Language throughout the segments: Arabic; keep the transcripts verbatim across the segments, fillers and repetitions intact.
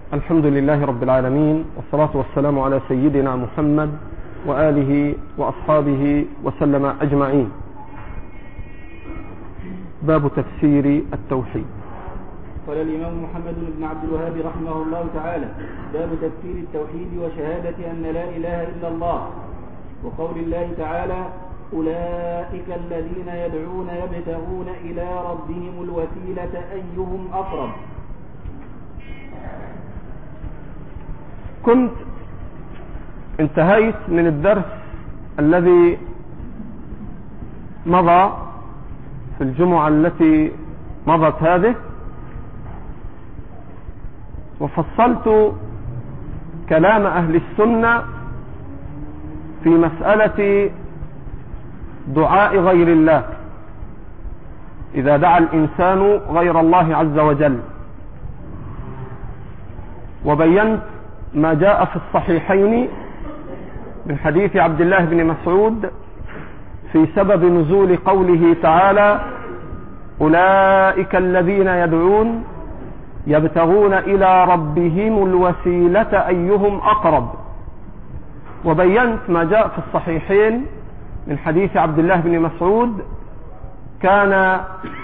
الحمد لله رب العالمين، والصلاة والسلام على سيدنا محمد وآله وأصحابه وسلم أجمعين. باب تفسير التوحيد. قال الإمام محمد بن عبد الوهاب رحمه الله تعالى: باب تفسير التوحيد وشهادة أن لا إله إلا الله، وقول الله تعالى: أولئك الذين يدعون يبتغون إلى ربهم الوسيلة أيهم أقرب. كنت انتهيت من الدرس الذي مضى في الجمعة التي مضت هذه، وفصلت كلام أهل السنة في مسألة دعاء غير الله، إذا دعا الإنسان غير الله عز وجل، وبينت ما جاء في الصحيحين من حديث عبد الله بن مسعود في سبب نزول قوله تعالى: أولئك الذين يدعون يبتغون إلى ربهم الوسيلة أيهم أقرب. وبينت ما جاء في الصحيحين من حديث عبد الله بن مسعود: كان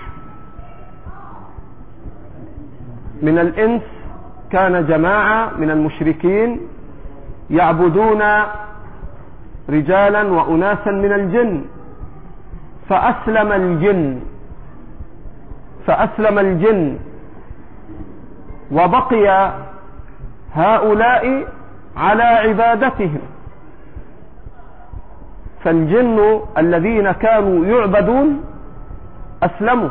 من الإنس كان جماعة من المشركين يعبدون رجالا وأناسا من الجن، فأسلم الجن فأسلم الجن وبقي هؤلاء على عبادتهم، فالجن الذين كانوا يعبدون أسلموا،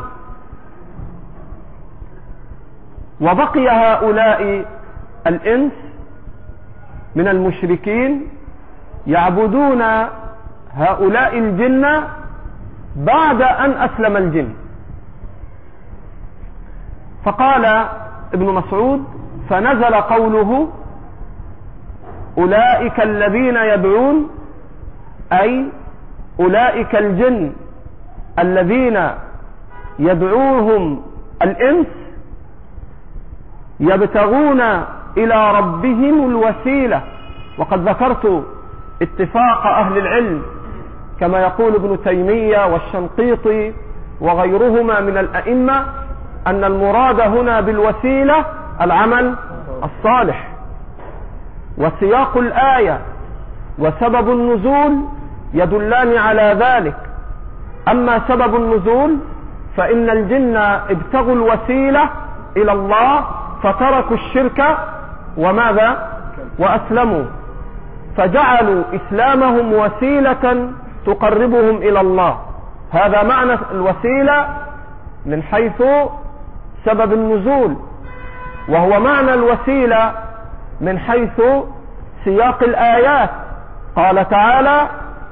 وبقي هؤلاء الإنس من المشركين يعبدون هؤلاء الجن بعد أن أسلم الجن. فقال ابن مسعود: فنزل قوله أولئك الذين يدعون، أي أولئك الجن الذين يدعوهم الإنس يبتغون إلى ربهم الوسيلة. وقد ذكرت اتفاق أهل العلم كما يقول ابن تيمية والشنقيطي وغيرهما من الأئمة أن المراد هنا بالوسيلة العمل الصالح، وسياق الآية وسبب النزول يدلان على ذلك. أما سبب النزول فإن الجن ابتغوا الوسيلة إلى الله فتركوا الشرك وماذا؟ وأسلموا، فجعلوا إسلامهم وسيلة تقربهم إلى الله. هذا معنى الوسيلة من حيث سبب النزول، وهو معنى الوسيلة من حيث سياق الآيات. قال تعالى: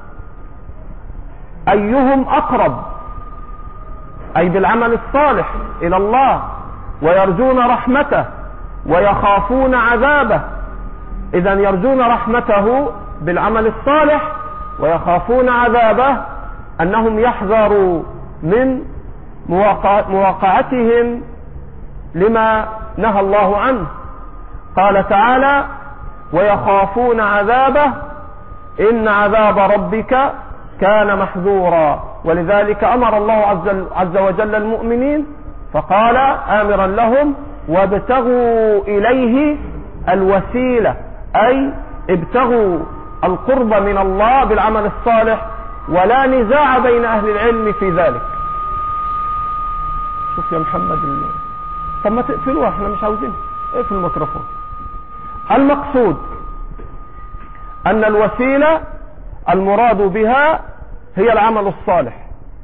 أيهم أقرب، أي بالعمل الصالح إلى الله، ويرجون رحمته ويخافون عذابه. إذن يرجون رحمته بالعمل الصالح ويخافون عذابه، أنهم يحذروا من مواقعتهم لما نهى الله عنه. قال تعالى: ويخافون عذابه إن عذاب ربك كان محذورا. ولذلك أمر الله عز وجل المؤمنين فقال آمرا لهم: وابتغوا إليه الوسيلة، أي ابتغوا القرب من الله بالعمل الصالح، ولا نزاع بين أهل العلم في ذلك. شوف يا محمد اللي... طب ما تقفلوها، احنا مش عاوزين اقفل الميكروفون. المقصود أن الوسيلة المراد بها هي العمل الصالح،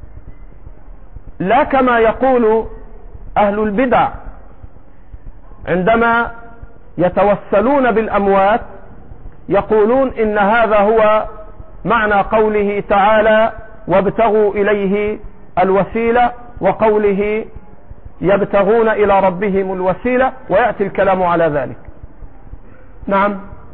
لا كما يقول أهل البدع عندما يتوسلون بالأموات، يقولون إن هذا هو معنى قوله تعالى: وابتغوا إليه الوسيلة، وقوله يبتغون إلى ربهم الوسيلة، ويأتي الكلام على ذلك. نعم،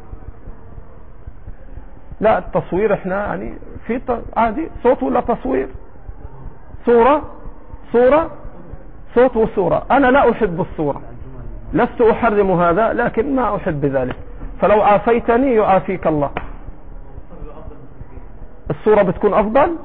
لا التصوير احنا يعني في عادي صوت ولا تصوير؟ صورة صورة صوت وصورة. أنا لا أحب الصورة، لست أحرم هذا لكن ما أحب ذلك، فلو عافيتني يعافيك الله. الصورة بتكون أفضل؟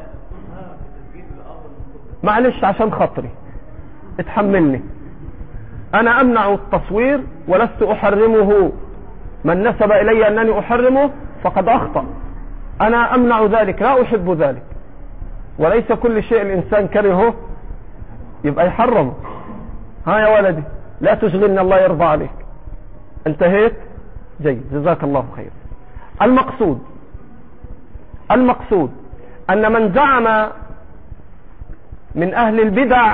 معلش عشان خاطري اتحملني، أنا أمنع التصوير ولست أحرمه، من نسب إلي أنني أحرمه فقد أخطأ، أنا أمنع ذلك، لا أحب ذلك، وليس كل شيء الإنسان كرهه يبقى يحرمه. ها يا ولدي لا تشغلني الله يرضى عليك. انتهيت؟ جيد، جزاك الله خير. المقصود المقصود أن من زعم من أهل البدع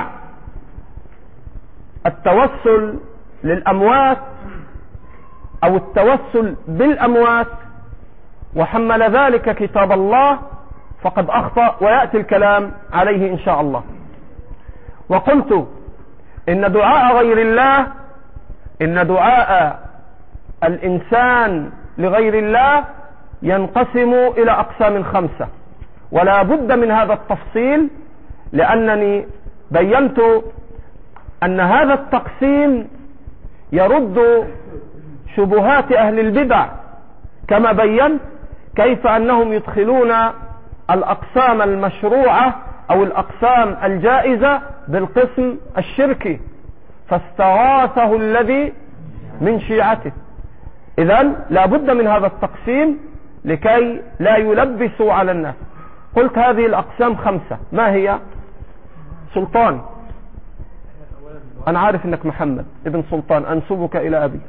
التوسل للأموات أو التوسل بالأموات وحمل ذلك كتاب الله فقد أخطأ، ويأتي الكلام عليه إن شاء الله. وقلت إن دعاء غير الله إن دعاء الإنسان لغير الله ينقسم إلى أقسام خمسة، ولا بد من هذا التفصيل لأنني بينت أن هذا التقسيم يرد شبهات أهل البدع، كما بينت كيف أنهم يدخلون الأقسام المشروعة أو الأقسام الجائزة بالقسم الشركي، فاستغاثه الذي من شيعته. إذن لا بد من هذا التقسيم لكي لا يلبسوا على الناس. قلت هذه الأقسام خمسة، ما هي؟ سلطان، أنا عارف أنك محمد ابن سلطان، أنسبك إلى أبي.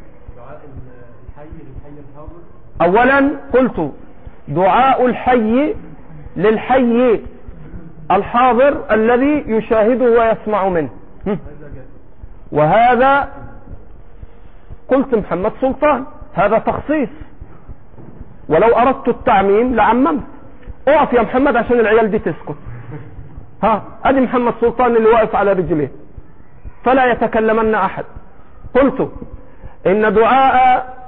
أولا قلت دعاء الحي للحي الحاضر الذي يشاهده ويسمع منه، وهذا قلت محمد سلطان، هذا تخصيص، ولو أردت التعميم لعممت. اقف يا محمد عشان العيال دي تسكت. ها ادي محمد سلطان اللي واقف على رجليه فلا يتكلمن احد. قلت ان دعاء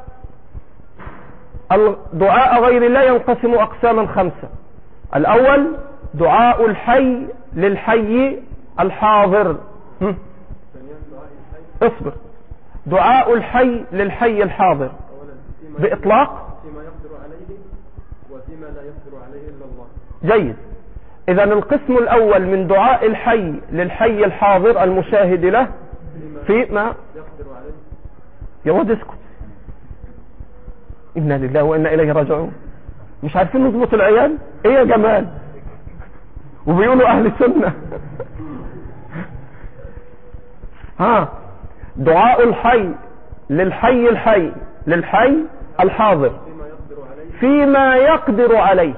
دعاء غير الله ينقسم اقساما خمسة. الاول دعاء الحي للحي الحاضر. اصبر. دعاء الحي للحي الحاضر باطلاق فيما يقدر عليه وفيما لا يقدر عليه الا الله. جيد. اذا القسم الاول من دعاء الحي للحي الحاضر المشاهد له فيما يقدر عليه. يا واد اسكت، انا لله وانا اليه راجعون. مش عارفين نظبط العيال؟ ايه يا جمال؟ وبيقولوا اهل السنه. ها دعاء الحي للحي الحي للحي الحاضر فيما يقدر عليه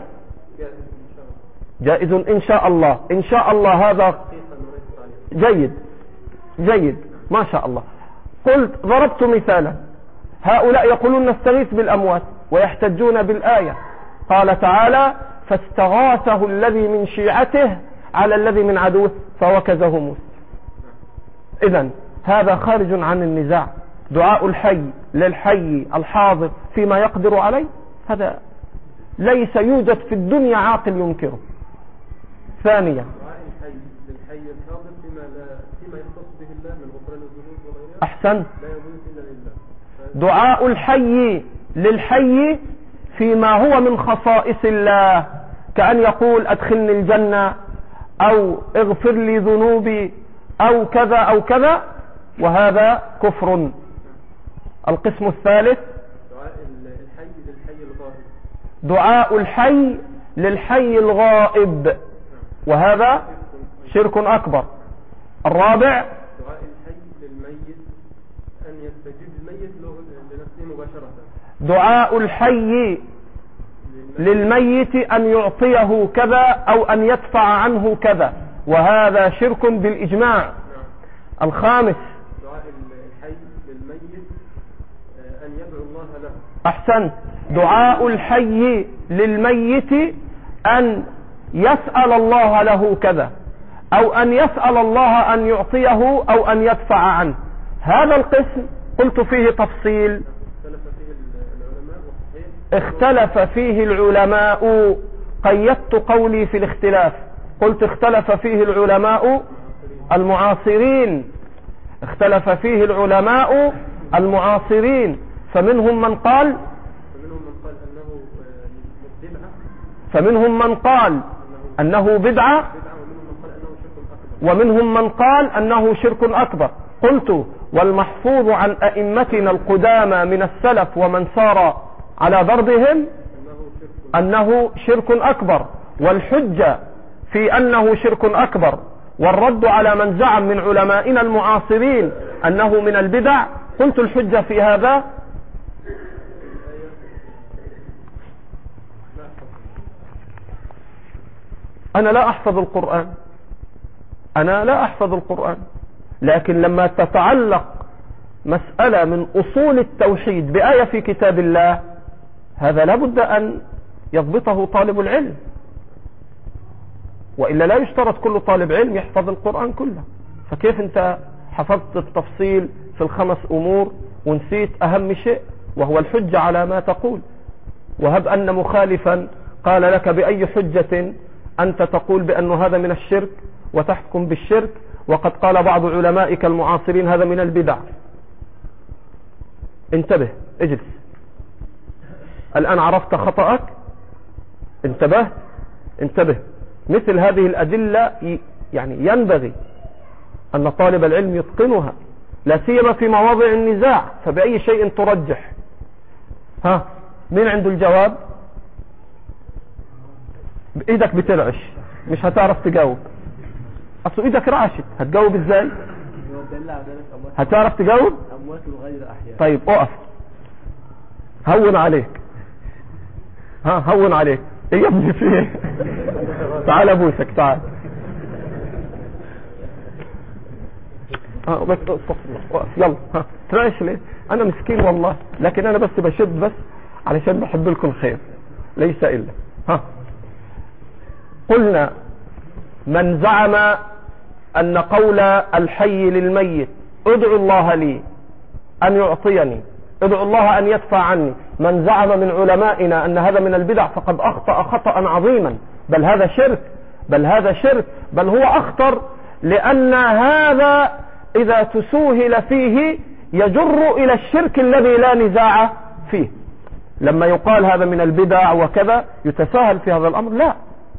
جائز ان شاء الله. ان شاء الله هذا جيد جيد ما شاء الله. قلت ضربت مثالا، هؤلاء يقولون نستغيث بالأموات ويحتجون بالآية، قال تعالى فاستغاثه الذي من شيعته على الذي من عدوه فوكزه موسى. إذن هذا خارج عن النزاع. دعاء الحي للحي الحاضر فيما يقدر عليه هذا ليس يوجد في الدنيا عاقل ينكره. ثانيا دعاء الحي للحي الحاضر فيما لا فيما يختص به الله من غفران الذنوب وغيرها أحسن. لا يجوز إلا لله. دعاء الحي للحي فيما هو من خصائص الله، كأن يقول أدخلني الجنة أو اغفر لي ذنوبي أو كذا أو كذا، وهذا كفر. القسم الثالث دعاء الحي للحي الغائب. دعاء الحي للحي الغائب، وهذا شرك أكبر. الرابع دعاء الحي للميت أن يستجيب الميت لنفسه مباشرة. دعاء الحي للميت أن يعطيه كذا أو أن يدفع عنه كذا، وهذا شرك بالإجماع. الخامس دعاء الحي للميت أن يدعو الله له. أحسن. دعاء الحي للميت أن يسأل الله له كذا أو أن يسأل الله أن يعطيه أو أن يدفع عنه. هذا القسم قلت فيه تفصيل، اختلف فيه العلماء. قيدت قولي في الاختلاف، قلت اختلف فيه العلماء المعاصرين اختلف فيه العلماء المعاصرين، فمنهم من قال فمنهم من قال أنه بدعة، ومنهم من قال أنه شرك أكبر. قلت: والمحفوظ عن أئمتنا القدامى من السلف ومن سار على ضربهم أنه شرك أكبر، والحجة في أنه شرك أكبر والرد على من زعم من علمائنا المعاصرين أنه من البدع. قلت: الحجة في هذا أنا لا أحفظ القرآن، أنا لا أحفظ القرآن، لكن لما تتعلق مسألة من أصول التوحيد بآية في كتاب الله، هذا لابد أن يضبطه طالب العلم، وإلا لا يشترط كل طالب علم يحفظ القرآن كله. فكيف أنت حفظت التفصيل في الخمس أمور ونسيت أهم شيء وهو الحجة على ما تقول؟ وهب أن مخالفا قال لك: بأي حجة أنت تقول بأن هذا من الشرك وتحكم بالشرك، وقد قال بعض علمائك المعاصرين هذا من البدع؟ انتبه، اجلس، الآن عرفت خطأك، انتبه انتبه. مثل هذه الأدلة يعني ينبغي أن طالب العلم يتقنها، لا سيما في مواضع النزاع. فبأي شيء ترجح؟ ها، مين عنده الجواب؟ ايدك بترعش، مش هتعرف تجاوب. اصل ايدك رعشت، هتجاوب ازاي؟ هتعرف تجاوب؟ طيب اقف، هون عليك، ها هون عليك. ايه يا ابني في ايه؟ تعال ابوسك، تعال. اه بس استغفر الله، وقف يلا. ها ترعش ليه؟ انا مسكين والله، لكن انا بس بشد بس علشان بحب لكم الخير، ليس الا. ها قلنا: من زعم أن قول الحي للميت ادعو الله لي أن يعطيني، ادعو الله أن يدفع عني، من زعم من علمائنا أن هذا من البدع فقد أخطأ خطأ عظيما، بل هذا شرك، بل هذا شرك، بل هو أخطر، لأن هذا إذا تسوهل فيه يجر إلى الشرك الذي لا نزاع فيه. لما يقال هذا من البدع وكذا يتساهل في هذا الأمر، لا.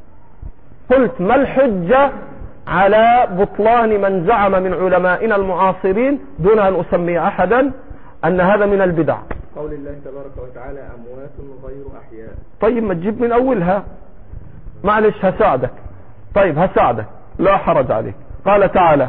قلت: ما الحجة على بطلان من زعم من علمائنا المعاصرين دون أن أسمي أحدا أن هذا من البدع؟ قول الله تبارك وتعالى: أموات غير أحياء. طيب ما تجيب من أولها، معلش هساعدك. طيب هساعدك، لا حرج عليك. قال تعالى: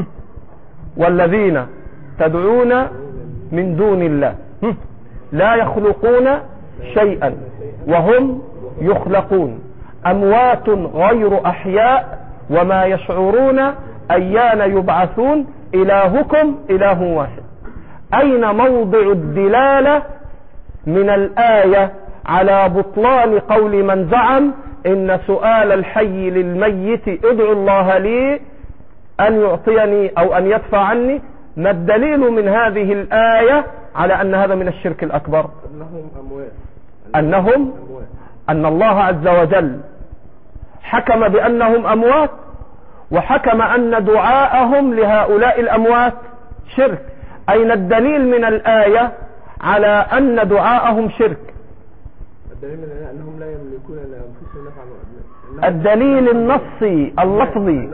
والذين تدعون من دون الله لا يخلقون شيئا وهم يخلقون، أموات غير أحياء وما يشعرون أيان يبعثون، إلهكم إله واحد. أين موضع الدلالة من الآية على بطلان قول من زعم إن سؤال الحي للميت ادعو الله لي أن يعطيني أو أن يدفع عني؟ ما الدليل من هذه الآية على أن هذا من الشرك الأكبر؟ أنهم أموات، أنهم أموات. أن الله عز وجل حكم بأنهم أموات، وحكم أن دعاءهم لهؤلاء الأموات شرك. أين الدليل من الآية على أن دعاءهم شرك؟ الدليل من الآية أنهم لا يملكون لأنفسهم نفعا. الدليل النصي اللفظي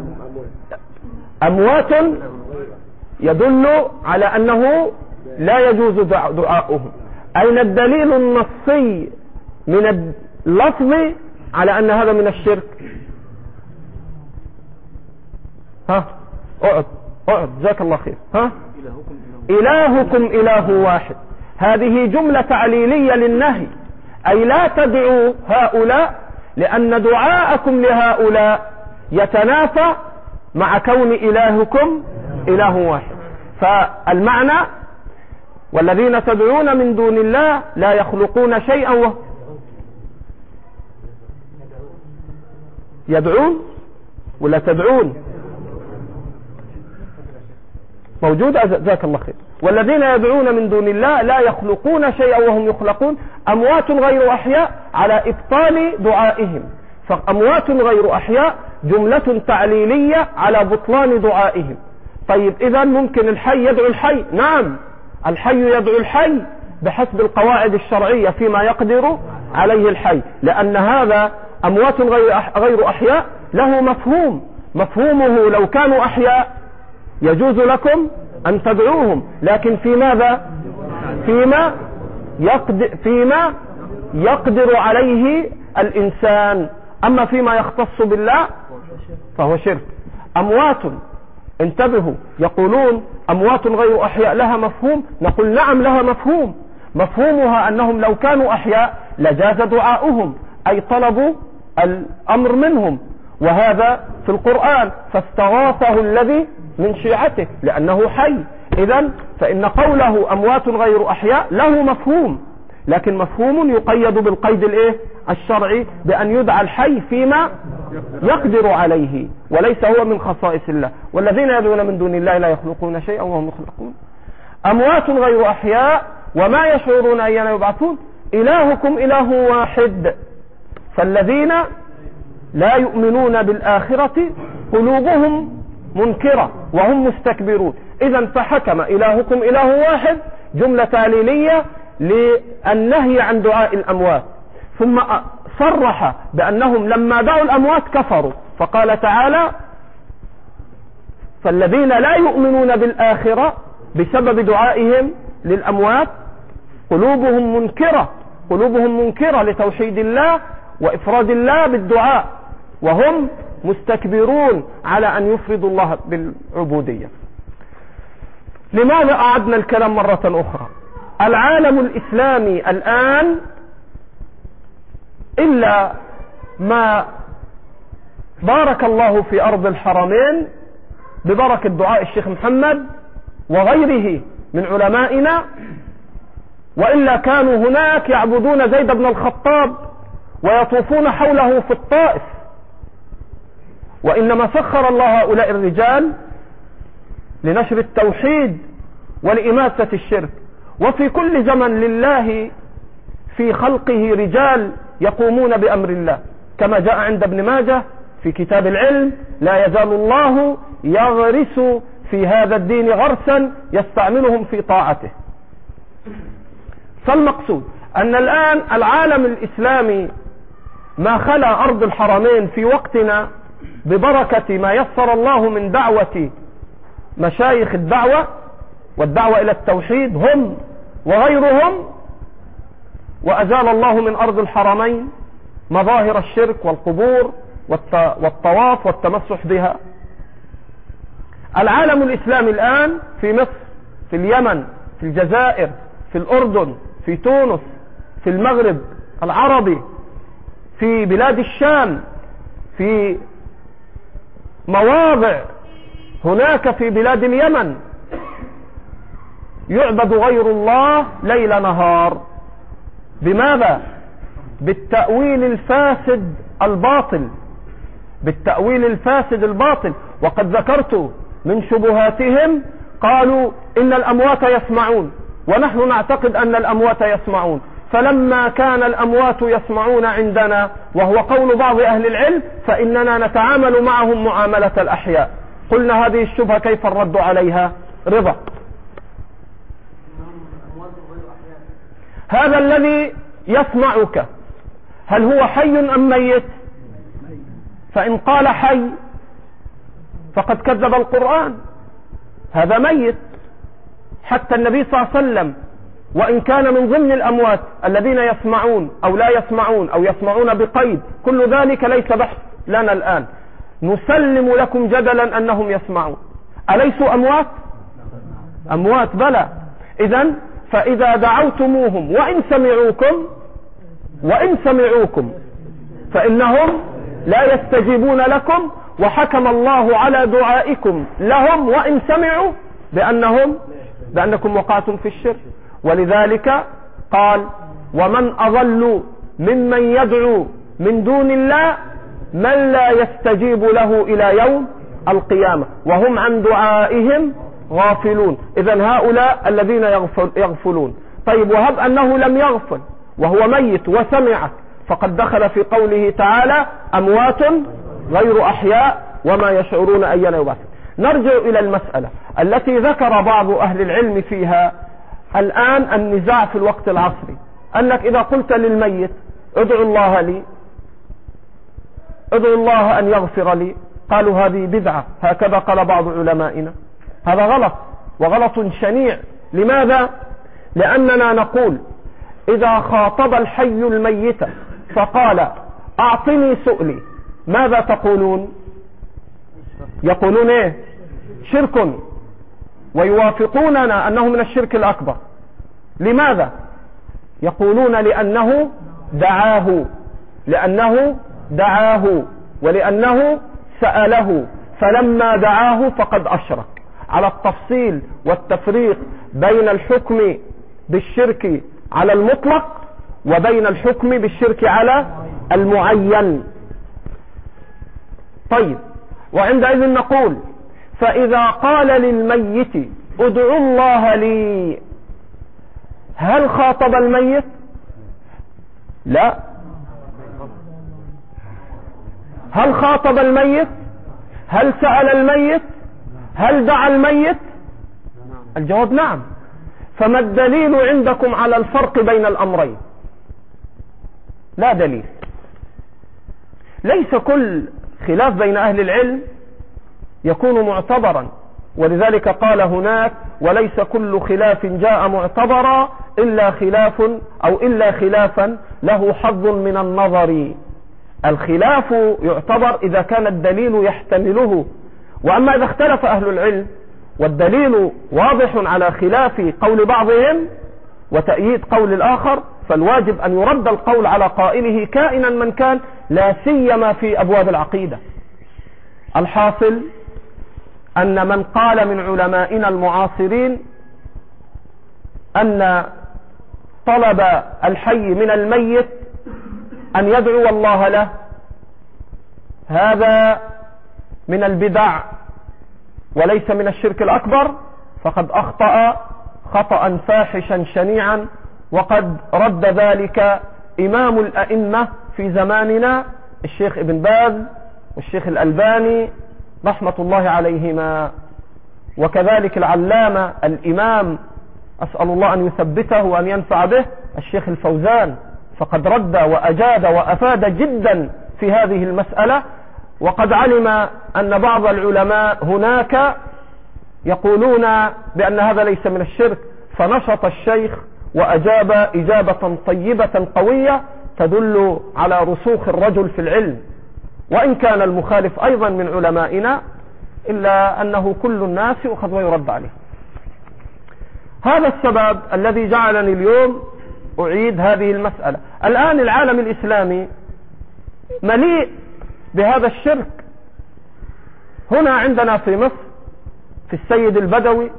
أموات يدل على أنه لا يجوز دعاؤهم. أين الدليل النصي من اللفظ على أن هذا من الشرك؟ ها اقعد اقعد جزاك الله خير. ها إلهكم إله واحد، هذه جملة تعليلية للنهي، أي لا تدعوا هؤلاء، لأن دعاءكم لهؤلاء يتنافى مع كون إلهكم إله واحد. فالمعنى: والذين تدعون من دون الله لا يخلقون شيئا و... يدعون ولا تدعون؟ موجودة، ذاك الله خير. والذين يدعون من دون الله لا يخلقون شيئا وهم يخلقون، أموات غير أحياء، على إبطال دعائهم. فأموات غير أحياء جملة تعليلية على بطلان دعائهم. طيب إذا ممكن الحي يدعو الحي؟ نعم، الحي يدعو الحي بحسب القواعد الشرعية فيما يقدر عليه الحي، لأن هذا أموات غير أحياء له مفهوم، مفهومه لو كانوا أحياء يجوز لكم أن تدعوهم، لكن في ماذا؟ فيما يقدر, فيما يقدر عليه الإنسان، أما فيما يختص بالله فهو شرك. أموات، انتبهوا، يقولون أموات غير أحياء لها مفهوم، نقول نعم لها مفهوم، مفهومها أنهم لو كانوا أحياء لجاز دعاؤهم، أي طلبوا الأمر منهم، وهذا في القرآن، فاستغاثه الذي من شيعته لأنه حي. إذن فإن قوله أموات غير أحياء له مفهوم، لكن مفهوم يقيد بالقيد الايه الشرعي بأن يدعى الحي فيما يقدر عليه، وليس هو من خصائص الله. والذين يدعون من دون الله لا يخلقون شيئا وهم يخلقون. أموات غير أحياء وما يشعرون أيان يبعثون. إلهكم إله واحد، فالذين لا يؤمنون بالآخرة قلوبهم منكرة وهم مستكبرون. إذن فحكم إلهكم إله واحد جملة تعليلية للنهي عن دعاء الأموات، ثم صرح بأنهم لما دعوا الأموات كفروا، فقال تعالى فالذين لا يؤمنون بالآخرة بسبب دعائهم للأموات قلوبهم منكرة، قلوبهم منكرة لتوحيد الله وإفراد الله بالدعاء، وهم مستكبرون على أن يفردوا الله بالعبودية. لماذا أعدنا الكلام مرة أخرى؟ العالم الإسلامي الآن إلا ما بارك الله في أرض الحرمين ببركة دعاء الشيخ محمد وغيره من علمائنا، وإلا كانوا هناك يعبدون زيد بن الخطاب ويطوفون حوله في الطائف، وإنما سخر الله هؤلاء الرجال لنشر التوحيد ولإماتة الشرك. وفي كل زمن لله في خلقه رجال يقومون بأمر الله، كما جاء عند ابن ماجه في كتاب العلم: لا يزال الله يغرس في هذا الدين غرسا يستعملهم في طاعته. فالمقصود أن الآن العالم الإسلامي ما خلا أرض الحرمين في وقتنا ببركة ما يسر الله من دعوة مشايخ الدعوة والدعوة إلى التوحيد هم وغيرهم، وأزال الله من أرض الحرمين مظاهر الشرك والقبور والطواف والتمسح بها. العالم الإسلامي الآن في مصر، في اليمن، في الجزائر، في الأردن، في تونس، في المغرب العربي، في بلاد الشام، في مواضع هناك في بلاد اليمن يعبد غير الله ليل نهار. بماذا؟ بالتأويل الفاسد الباطل، بالتأويل الفاسد الباطل. وقد ذكرت من شبهاتهم، قالوا إن الأموات يسمعون، ونحن نعتقد أن الأموات يسمعون، فلما كان الأموات يسمعون عندنا وهو قول بعض أهل العلم فإننا نتعامل معهم معاملة الأحياء. قلنا هذه الشبهة كيف الرد عليها؟ رضا. هذا الذي يسمعك هل هو حي أم ميت؟ فإن قال حي فقد كذب القرآن، هذا ميت. حتى النبي صلى الله عليه وسلم وإن كان من ضمن الأموات الذين يسمعون أو لا يسمعون أو يسمعون بقيد، كل ذلك ليس بحث لنا الآن، نسلم لكم جدلا أنهم يسمعون. أليسوا أموات؟ أموات بلى. إذن فإذا دعوتموهم وإن سمعوكم وإن سمعوكم فإنهم لا يستجيبون لكم، وحكم الله على دعائكم لهم وإن سمعوا بأنهم بأنكم وقعتم في الشرك. ولذلك قال: ومن أضل ممن يدعو من دون الله من لا يستجيب له إلى يوم القيامة وهم عن دعائهم غافلون. إذن هؤلاء الذين يغفل يغفلون. طيب، وهب أنه لم يغفل وهو ميت وسمعك، فقد دخل في قوله تعالى: أموات غير أحياء وما يشعرون أيان يبعثون. نرجع إلى المسألة التي ذكر بعض أهل العلم فيها الآن النزاع في الوقت العصري، أنك إذا قلت للميت ادعو الله لي، ادعو الله أن يغفر لي، قالوا هذه بدعة، هكذا قال بعض علمائنا. هذا غلط وغلط شنيع. لماذا؟ لأننا نقول إذا خاطب الحي الميت فقال أعطني سؤلي، ماذا تقولون؟ يقولون إيه؟ شرك، ويوافقوننا أنه من الشرك الأكبر. لماذا؟ يقولون لأنه دعاه، لأنه دعاه ولأنه سأله، فلما دعاه فقد أشرك. على التفصيل والتفريق بين الحكم بالشرك على المطلق وبين الحكم بالشرك على المعين. طيب، وعندئذ نقول فإذا قال للميت ادعو الله لي، هل خاطب الميت؟ لا. هل خاطب الميت؟ هل سأل الميت؟ هل دعا الميت؟ الجواب نعم. فما الدليل عندكم على الفرق بين الأمرين؟ لا دليل. ليس كل خلاف بين أهل العلم يكون معتبرا، ولذلك قال هناك وليس كل خلاف جاء معتبرا إلا خلاف أو إلا خلافا له حظ من النظر. الخلاف يعتبر إذا كان الدليل يحتمله، وأما إذا اختلف أهل العلم والدليل واضح على خلاف قول بعضهم وتأييد قول الآخر، فالواجب أن يرد القول على قائله كائنا من كان، لا سيما في أبواب العقيدة. الحاصل أن من قال من علمائنا المعاصرين أن طلب الحي من الميت أن يدعو الله له هذا من البدع وليس من الشرك الأكبر، فقد أخطأ خطأ فاحشا شنيعا، وقد رد ذلك إمام الأئمة في زماننا الشيخ ابن باز والشيخ الألباني رحمة الله عليهما، وكذلك العلامة الإمام أسأل الله أن يثبته وأن ينفع به الشيخ الفوزان، فقد رد وأجاد وأفاد جدا في هذه المسألة. وقد علم أن بعض العلماء هناك يقولون بأن هذا ليس من الشرك، فنشط الشيخ وأجاب إجابة طيبة قوية تدل على رسوخ الرجل في العلم، وإن كان المخالف أيضا من علمائنا إلا أنه كل الناس يؤخذ ويرد عليه. هذا السبب الذي جعلني اليوم أعيد هذه المسألة. الآن العالم الإسلامي مليء بهذا الشرك. هنا عندنا في مصر في السيد البدوي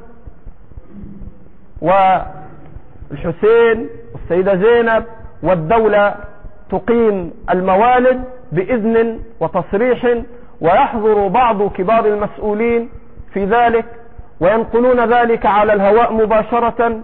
والحسين والسيدة زينب، والدولة تقيم الموالد بإذن وتصريح، ويحضر بعض كبار المسؤولين في ذلك وينقلون ذلك على الهواء مباشرة،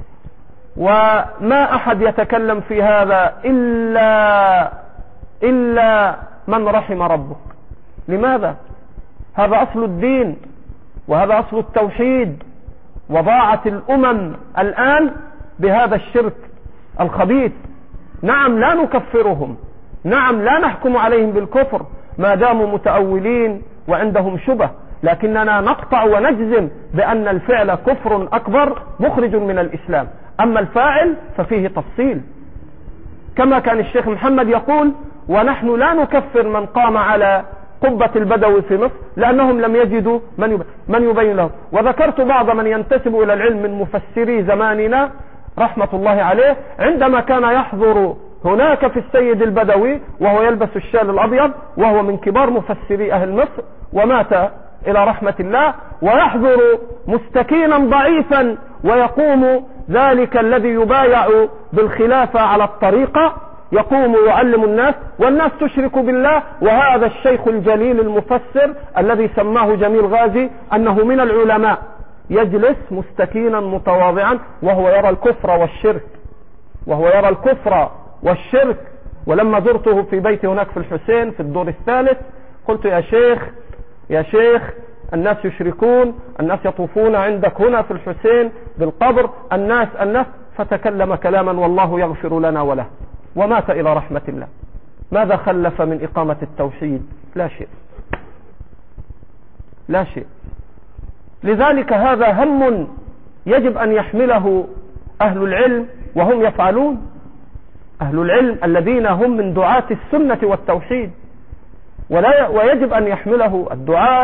وما أحد يتكلم في هذا إلا إلا من رحم ربك. لماذا؟ هذا أصل الدين وهذا أصل التوحيد، وضاعت الأمم الآن بهذا الشرك الخبيث. نعم لا نكفرهم، نعم لا نحكم عليهم بالكفر ما داموا متأولين وعندهم شبه، لكننا نقطع ونجزم بأن الفعل كفر أكبر مخرج من الإسلام، أما الفاعل ففيه تفصيل، كما كان الشيخ محمد يقول ونحن لا نكفر من قام على قبة البدوي في مصر لأنهم لم يجدوا من يبين لهم. وذكرت بعض من ينتسب إلى العلم من مفسري زماننا رحمة الله عليه، عندما كان يحضر هناك في السيد البدوي وهو يلبس الشال الأبيض وهو من كبار مفسري أهل مصر ومات إلى رحمة الله، ويحضر مستكينا ضعيفا ويقوم ذلك الذي يبايع بالخلافة على الطريقة، يقوم يعلم الناس والناس تشرك بالله، وهذا الشيخ الجليل المفسر الذي سماه جميل غازي أنه من العلماء يجلس مستكينا متواضعا وهو يرى الكفر والشرك وهو يرى الكفر والشرك. ولما زرته في بيتي هناك في الحسين في الدور الثالث قلت يا شيخ يا شيخ الناس يشركون، الناس يطوفون عندك هنا في الحسين بالقبر، الناس الناس فتكلم كلاما والله يغفر لنا وله ومات إلى رحمة الله. ماذا خلف من إقامة التوحيد؟ لا شيء، لا شيء. لذلك هذا هم يجب أن يحمله أهل العلم وهم يفعلون، أهل العلم الذين هم من دعاة السنة والتوحيد، ولا ويجب أن يحمله الدعاة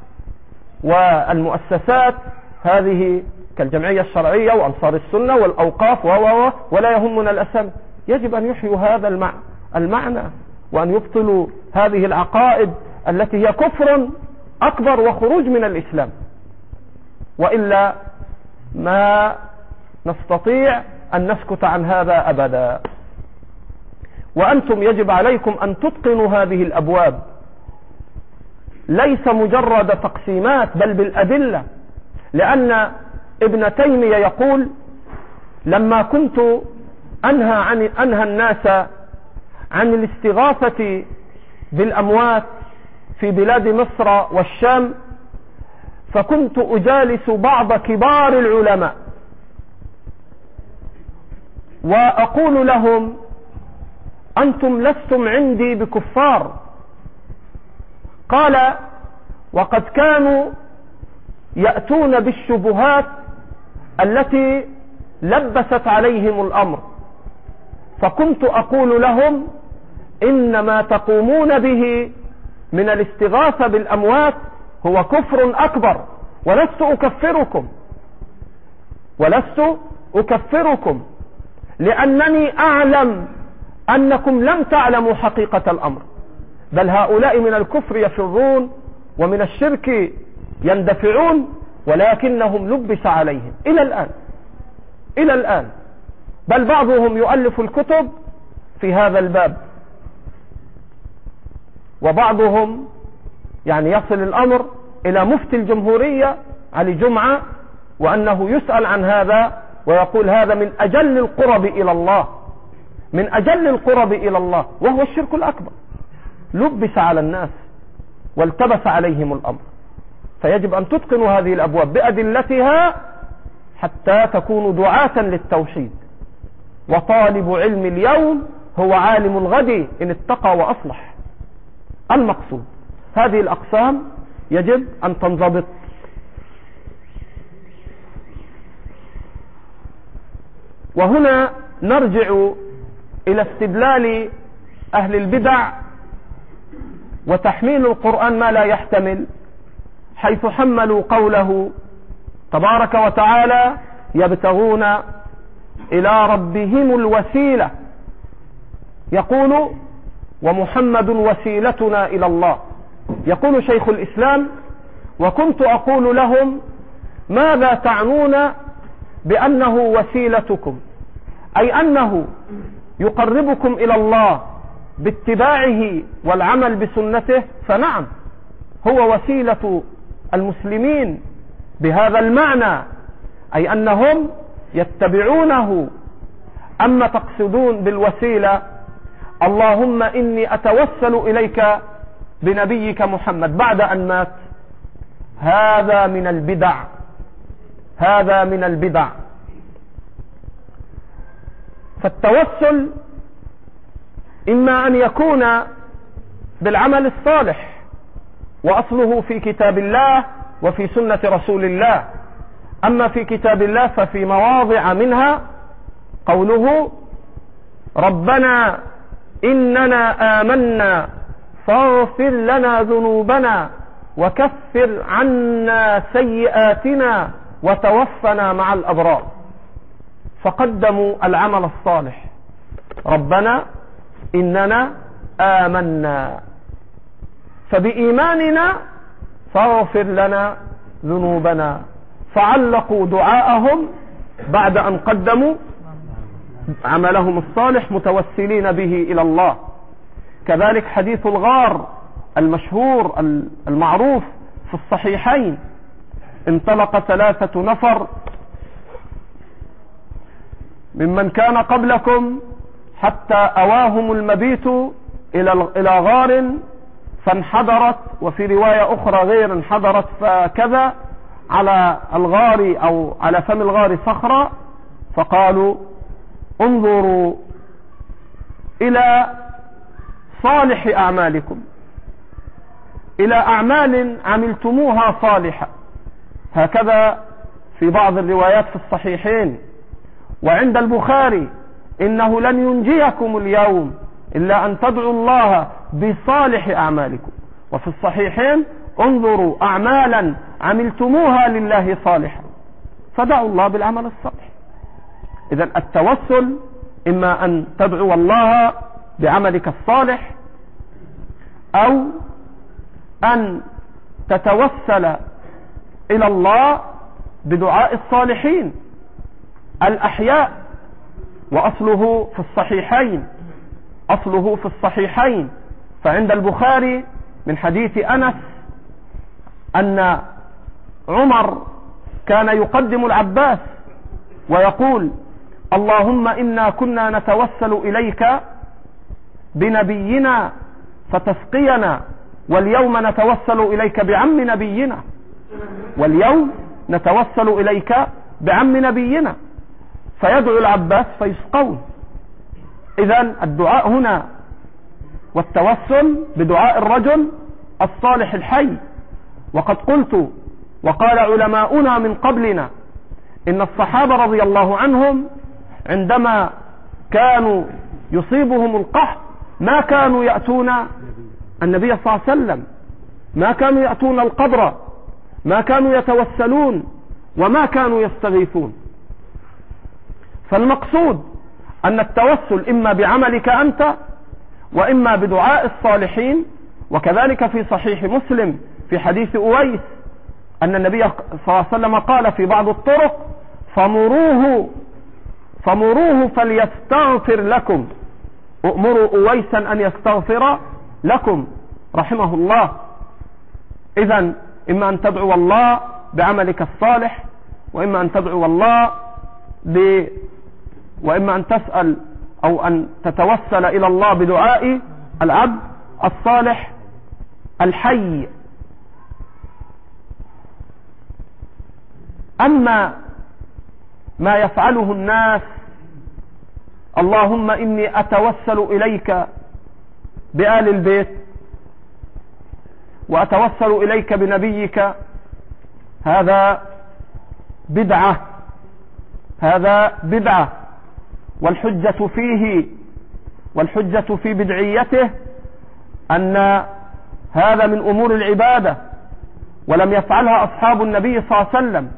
والمؤسسات هذه كالجمعية الشرعية وأنصار السنة والأوقاف و ولا يهمنا الأسم. يجب أن يحيوا هذا المعنى وأن يبطلوا هذه العقائد التي هي كفر أكبر وخروج من الإسلام، وإلا ما نستطيع أن نسكت عن هذا أبدا. وأنتم يجب عليكم أن تتقنوا هذه الأبواب، ليس مجرد تقسيمات بل بالأدلة. لأن ابن تيمية يقول: لما كنت أنهى, عن أنهى الناس عن الاستغاثة بالأموات في بلاد مصر والشام، فكنت أجالس بعض كبار العلماء وأقول لهم: أنتم لستم عندي بكفار. قال: وقد كانوا يأتون بالشبهات التي لبست عليهم الأمر، فكنت أقول لهم: إن ما تقومون به من الاستغاثة بالأموات هو كفر أكبر، ولست أكفركم ولست أكفركم لأنني أعلم أنكم لم تعلموا حقيقة الأمر، بل هؤلاء من الكفر يفرون ومن الشرك يندفعون، ولكنهم لبس عليهم إلى الآن إلى الآن بل بعضهم يؤلف الكتب في هذا الباب، وبعضهم يعني يصل الأمر إلى مفتي الجمهورية علي جمعة، وأنه يسأل عن هذا ويقول: هذا من أجل القرب إلى الله، من أجل القرب إلى الله، وهو الشرك الأكبر. لبس على الناس والتبس عليهم الأمر. فيجب أن تتقنوا هذه الأبواب بأدلتها حتى تكونوا دعاة للتوحيد. وطالب علم اليوم هو عالم الغد إن اتقى وأصلح. المقصود هذه الأقسام يجب أن تنضبط. وهنا نرجع إلى استدلال أهل البدع وتحميل القرآن ما لا يحتمل، حيث حملوا قوله تبارك وتعالى: يبتغون إلى ربهم الوسيلة. يقول: ومحمد وسيلتنا إلى الله. يقول شيخ الإسلام: وكنت أقول لهم: ماذا تعنون بأنه وسيلتكم؟ أي أنه يقربكم إلى الله باتباعه والعمل بسنته، فنعم هو وسيلة المسلمين بهذا المعنى، أي أنهم يتبعونه. أما تقصدون بالوسيلة: اللهم إني أتوسل إليك بنبيك محمد بعد أن مات، هذا من البدع، هذا من البدع. فالتوسل إما أن يكون بالعمل الصالح، وأصله في كتاب الله وفي سنة رسول الله. أما في كتاب الله ففي مواضع منها قوله: ربنا إننا آمنا فاغفر لنا ذنوبنا وكفر عنا سيئاتنا وتوفنا مع الأبرار. فقدموا العمل الصالح: ربنا إننا آمنا، فبإيماننا فاغفر لنا ذنوبنا. فعلقوا دعاءهم بعد أن قدموا عملهم الصالح متوسلين به إلى الله. كذلك حديث الغار المشهور المعروف في الصحيحين: انطلق ثلاثة نفر ممن كان قبلكم حتى أواهم المبيت إلى غار فانحدرت، وفي رواية أخرى غير انحدرت فكذا، على الغار أو على فم الغار صخرة، فقالوا انظروا إلى صالح أعمالكم، إلى أعمال عملتموها صالحة. هكذا في بعض الروايات في الصحيحين. وعند البخاري إنه لن ينجيكم اليوم إلا أن تدعوا الله بصالح أعمالكم. وفي الصحيحين انظروا أعمالا عملتموها لله صالحة، فدعوا الله بالعمل الصالح. إذن التوسل إما أن تدعو الله بعملك الصالح، أو أن تتوسل إلى الله بدعاء الصالحين الأحياء. وأصله في الصحيحين، أصله في الصحيحين. فعند البخاري من حديث أنس أن عمر كان يقدم العباس ويقول اللهم إنا كنا نتوسل إليك بنبينا فتسقينا، واليوم نتوسل إليك بعم نبينا، واليوم نتوسل إليك بعم نبينا، فيدعو العباس فيسقون. إذن الدعاء هنا والتوسل بدعاء الرجل الصالح الحي. وقد قلت وقال علماؤنا من قبلنا إن الصحابة رضي الله عنهم عندما كانوا يصيبهم القحط ما كانوا يأتون النبي صلى الله عليه وسلم، ما كانوا يأتون القبر، ما كانوا يتوسلون، وما كانوا يستغيثون. فالمقصود أن التوسل إما بعملك أنت وإما بدعاء الصالحين. وكذلك في صحيح مسلم في حديث أويس أن النبي صلى الله عليه وسلم قال في بعض الطرق فمروه فمروه فليستغفر لكم، أؤمروا أويسا أن يستغفر لكم رحمه الله. إذن إما أن تدعو الله بعملك الصالح، وإما أن تدعو الله ب وإما أن تسأل أو أن تتوسل إلى الله بدعاء العبد الصالح الحي. أما ما يفعله الناس اللهم إني أتوسل إليك بآل البيت، وأتوسل إليك بنبيك، هذا بدعة، هذا بدعة. والحجة فيه والحجة في بدعيته أن هذا من أمور العبادة، ولم يفعلها أصحاب النبي صلى الله عليه وسلم.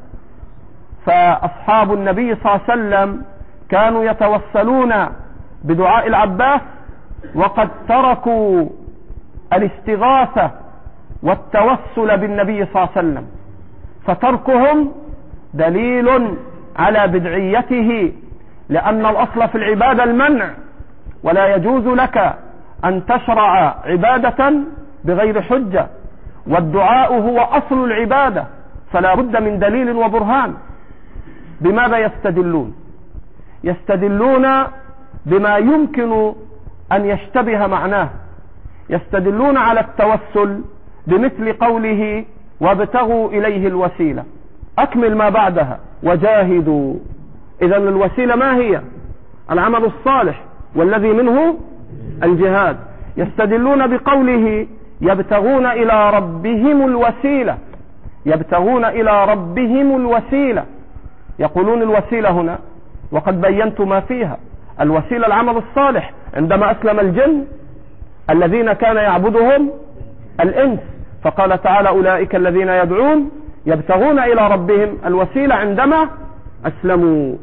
فأصحاب النبي صلى الله عليه وسلم كانوا يتوسلون بدعاء العباس، وقد تركوا الاستغاثة والتوسل بالنبي صلى الله عليه وسلم، فتركهم دليل على بدعيته، لأن الأصل في العبادة المنع، ولا يجوز لك أن تشرع عبادة بغير حجة، والدعاء هو أصل العبادة، فلا بد من دليل وبرهان. بماذا يستدلون؟ يستدلون بما يمكن أن يشتبه معناه. يستدلون على التوسل بمثل قوله وابتغوا إليه الوسيلة، أكمل ما بعدها وجاهدوا. إذن الوسيلة ما هي؟ العمل الصالح، والذي منه الجهاد. يستدلون بقوله يبتغون إلى ربهم الوسيلة، يبتغون إلى ربهم الوسيلة، يقولون الوسيلة هنا وقد بينت ما فيها. الوسيلة العمل الصالح. عندما أسلم الجن الذين كان يعبدهم الإنس، فقال تعالى أولئك الذين يدعون يبتغون إلى ربهم الوسيلة عندما أسلموا.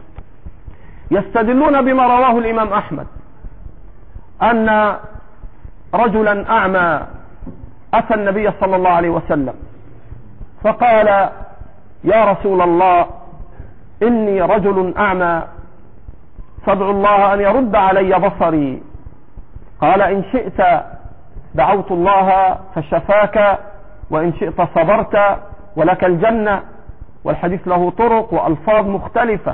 يستدلون بما رواه الإمام أحمد أن رجلا أعمى أتى النبي صلى الله عليه وسلم فقال يا رسول الله إني رجل أعمى فادعو الله أن يرد علي بصري. قال إن شئت دعوت الله فشفاك، وإن شئت صبرت ولك الجنة. والحديث له طرق وألفاظ مختلفة.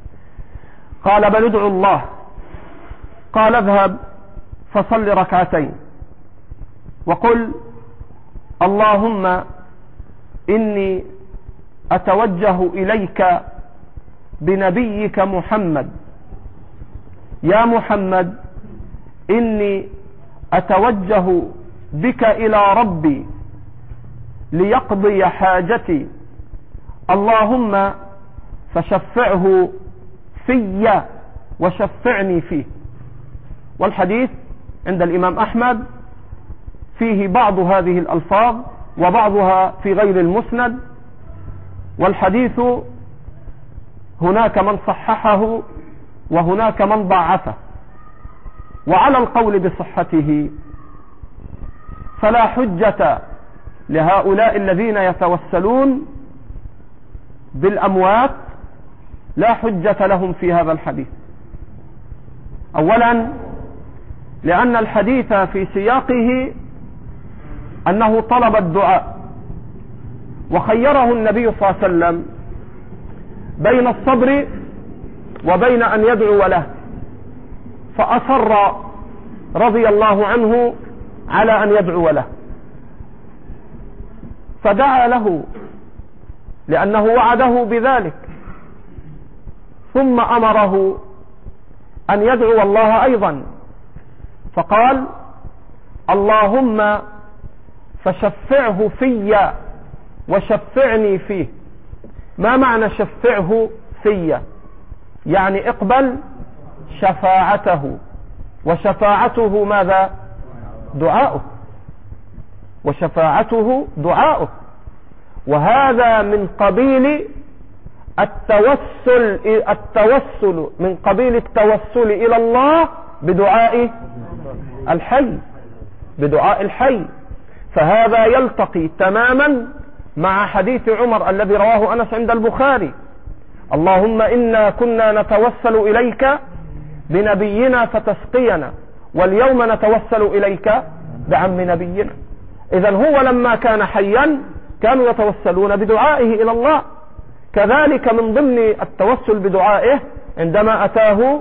قال بل ادعو الله. قال اذهب فصل ركعتين. وقل اللهم إني أتوجه إليك بنبيك محمد، يا محمد إني أتوجه بك إلى ربي ليقضي حاجتي، اللهم فشفعه في وشفعني فيه. والحديث عند الإمام أحمد فيه بعض هذه الألفاظ وبعضها في غير المسند، والحديث هناك من صححه وهناك من ضعفه، وعلى القول بصحته فلا حجة لهؤلاء الذين يتوسلون بالأموات، لا حجة لهم في هذا الحديث. أولا لأن الحديث في سياقه أنه طلب الدعاء، وخيره النبي صلى الله عليه وسلم بين الصبر وبين أن يدعو له، فأصر رضي الله عنه على أن يدعو له، فدعا له لأنه وعده بذلك، ثم أمره أن يدعو الله أيضا، فقال اللهم فشفعه في وشفعني فيه. ما معنى شفعه في؟ يعني اقبل شفاعته، وشفاعته ماذا؟ دعاؤه، وشفاعته دعاؤه، وهذا من قبيل التوسل التوسل من قبيل التوسل إلى الله بدعاء الحي، بدعاء الحي. فهذا يلتقي تماما مع حديث عمر الذي رواه أنس عند البخاري: اللهم إنا كنا نتوسل إليك بنبينا فتسقينا، واليوم نتوسل إليك بعم نبينا. إذن هو لما كان حيا كانوا يتوسلون بدعائه إلى الله. كذلك من ضمن التوسل بدعائه عندما أتاه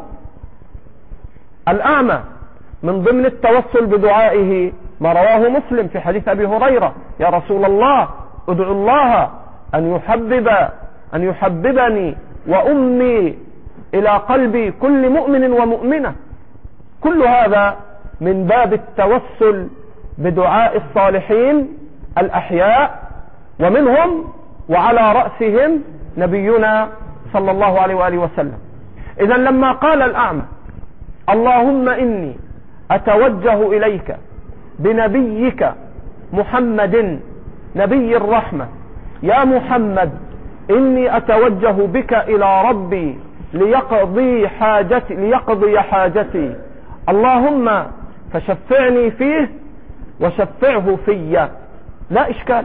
الأعمى، من ضمن التوسل بدعائه ما رواه مسلم في حديث أبي هريرة: يا رسول الله ادعو الله أن يحبب أن يحببني وأمي إلى قلب كل مؤمن ومؤمنة. كل هذا من باب التوسل بدعاء الصالحين الأحياء، ومنهم وعلى رأسهم نبينا صلى الله عليه وآله وسلم. إذن لما قال الأعمى اللهم إني أتوجه إليك بنبيك محمد نبي الرحمة، يا محمد إني أتوجه بك إلى ربي ليقضي حاجتي ليقضي حاجتي اللهم فشفعني فيه وشفعه في. لا إشكال،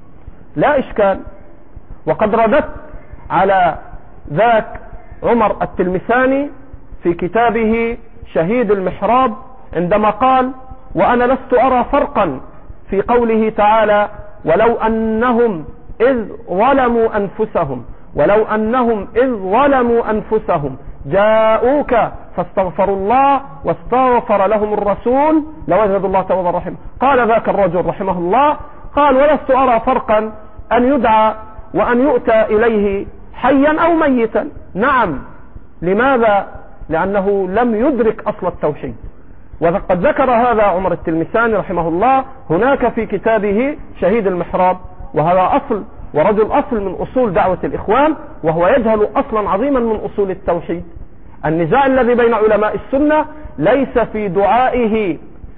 لا إشكال. وقد ردت على ذاك عمر التلمساني في كتابه شهيد المحراب عندما قال: وأنا لست أرى فرقا في قوله تعالى: ولو أنهم إذ ظلموا أنفسهم ولو أنهم إذ ظلموا أنفسهم جاءوك فاستغفروا الله واستغفر لهم الرسول لوجدوا الله توابا رحيما. قال ذاك الرجل رحمه الله: قال ولست أرى فرقا أن يدعى وأن يؤتى إليه حيا أو ميتا. نعم، لماذا؟ لأنه لم يدرك أصل التوحيد. وقد ذكر هذا عمر التلمساني رحمه الله هناك في كتابه شهيد المحراب، وهذا أصل ورجل أصل من أصول دعوة الإخوان، وهو يجهل أصلا عظيما من أصول التوحيد. النزاع الذي بين علماء السنة ليس في دعائه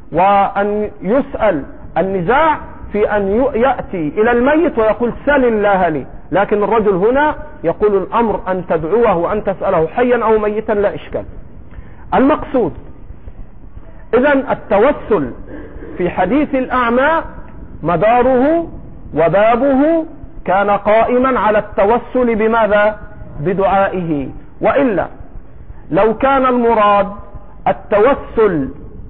وأن يسأل، النزاع في أن يأتي إلى الميت ويقول سل الله لي، لكن الرجل هنا يقول الأمر أن تدعوه وأن تسأله حيا أو ميتا، لا إشكال. المقصود إذن التوسل في حديث الأعمى مداره وبابه كان قائما على التوسل بماذا؟ بدعائه. وإلا لو كان المراد التوسل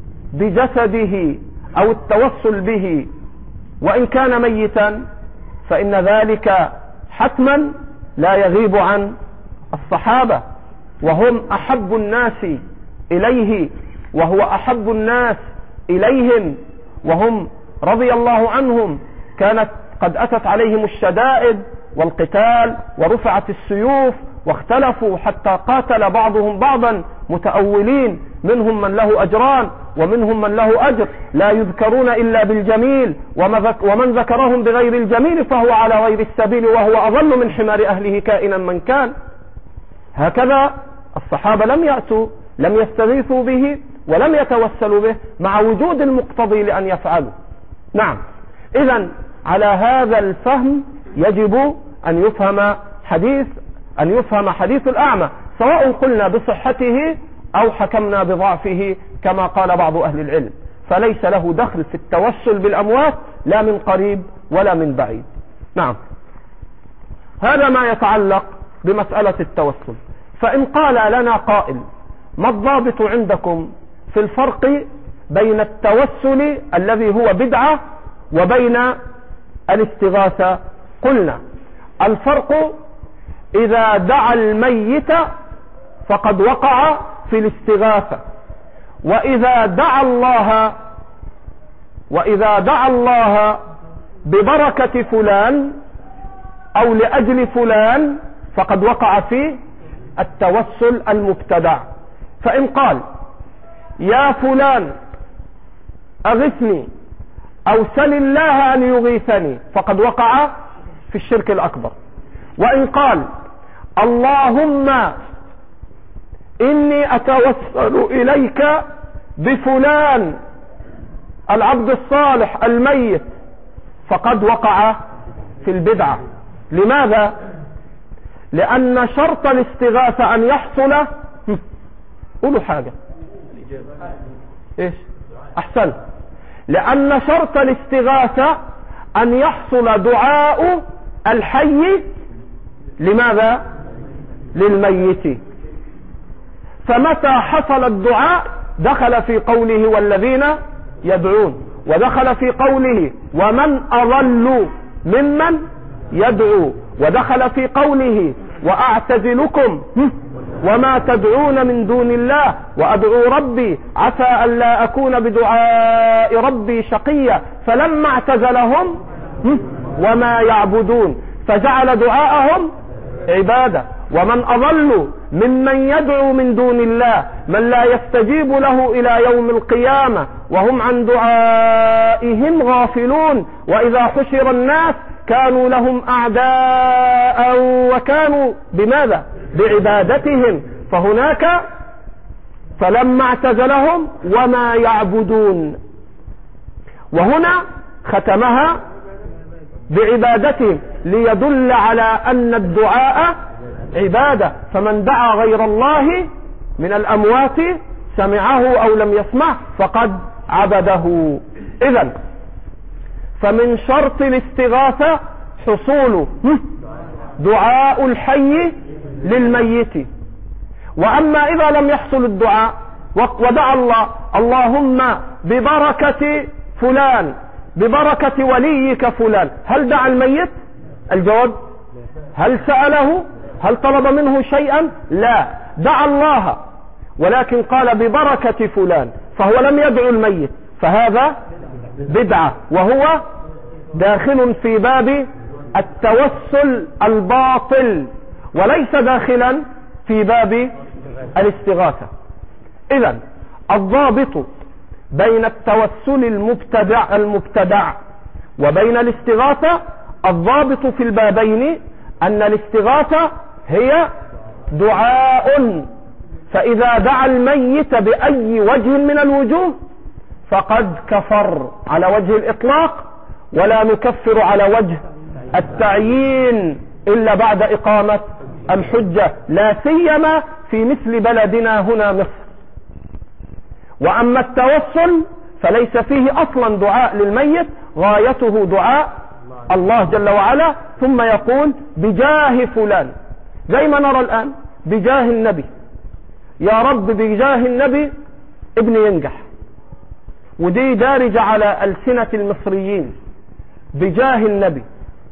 بجسده أو التوسل به وإن كان ميتا فإن ذلك حتما لا يغيب عن الصحابة، وهم أحب الناس إليه وهو أحب الناس إليهم، وهم رضي الله عنهم كانت قد أتت عليهم الشدائد والقتال ورفعت السيوف واختلفوا حتى قاتل بعضهم بعضا متأولين، منهم من له أجران ومنهم من له أجر، لا يذكرون إلا بالجميل، ومن ذكرهم بغير الجميل فهو على غير السبيل وهو أضل من حمار أهله كائنا من كان. هكذا الصحابة لم يأتوا، لم يستغيثوا به ولم يتوسلوا به مع وجود المقتضي لأن يفعلوا. نعم، إذن على هذا الفهم يجب أن يفهم حديث أن يفهم حديث الأعمى، سواء قلنا بصحته أو حكمنا بضعفه كما قال بعض أهل العلم، فليس له دخل في التوسل بالأموات لا من قريب ولا من بعيد. نعم، هذا ما يتعلق بمسألة التوسل. فإن قال لنا قائل ما الضابط عندكم في الفرق بين التوسل الذي هو بدعة وبين الاستغاثة؟ قلنا الفرق إذا دعا الميت فقد وقع في الاستغاثة، وإذا دعا الله وإذا دعا الله ببركة فلان أو لأجل فلان فقد وقع في التوسل المبتدع. فإن قال يا فلان أغثني أو سل الله أن يغيثني فقد وقع في الشرك الأكبر. وإن قال اللهم إني أتوسل إليك بفلان العبد الصالح الميت فقد وقع في البدعة. لماذا؟ لأن شرط الاستغاثة أن يحصل قولوا حاجة إيش أحسن لأن شرط الاستغاثة أن يحصل دعاء الحي لماذا؟ للميت. فمتى حصل الدعاء دخل في قوله والذين يدعون، ودخل في قوله ومن أضل ممن يدعو، ودخل في قوله وأعتزلكم وما تدعون من دون الله وأدعو ربي عسى ألا أكون بدعاء ربي شقيا، فلما اعتزلهم وما يعبدون فجعل دعاءهم عبادة. ومن أضل ممن يدعو من دون الله من لا يستجيب له إلى يوم القيامة وهم عن دعائهم غافلون، وإذا حشر الناس كانوا لهم أعداء وكانوا بماذا؟ بعبادتهم. فهناك فلما اعتزلهم وما يعبدون، وهنا ختمها بعبادتهم ليدل على أن الدعاء عبادة، فمن دعا غير الله من الأموات سمعه أو لم يسمع فقد عبده. إذن فمن شرط الاستغاثة حصول دعاء الحي للميت. وأما إذا لم يحصل الدعاء ودعا الله اللهم ببركة فلان ببركة وليك فلان، هل دعا الميت؟ الجواب هل سأله؟ هل طلب منه شيئا؟ لا، دعا الله ولكن قال ببركة فلان، فهو لم يدعو الميت، فهذا بدعة وهو داخل في باب التوسل الباطل وليس داخلا في باب الاستغاثة. إذن الضابط بين التوسل المبتدع المبتدع وبين الاستغاثة، الضابط في البابين أن الاستغاثة هي دعاء، فإذا دعا الميت بأي وجه من الوجوه فقد كفر على وجه الإطلاق، ولا نكفر على وجه التعيين إلا بعد إقامة الحجة، لا سيما في مثل بلدنا هنا مصر. وأما التوسل فليس فيه أصلا دعاء للميت، غايته دعاء الله جل وعلا، ثم يقول بجاه فلان، زي ما نرى الآن بجاه النبي، يا رب بجاه النبي ابن ينجح، ودي دارجة على ألسنة المصريين، بجاه النبي،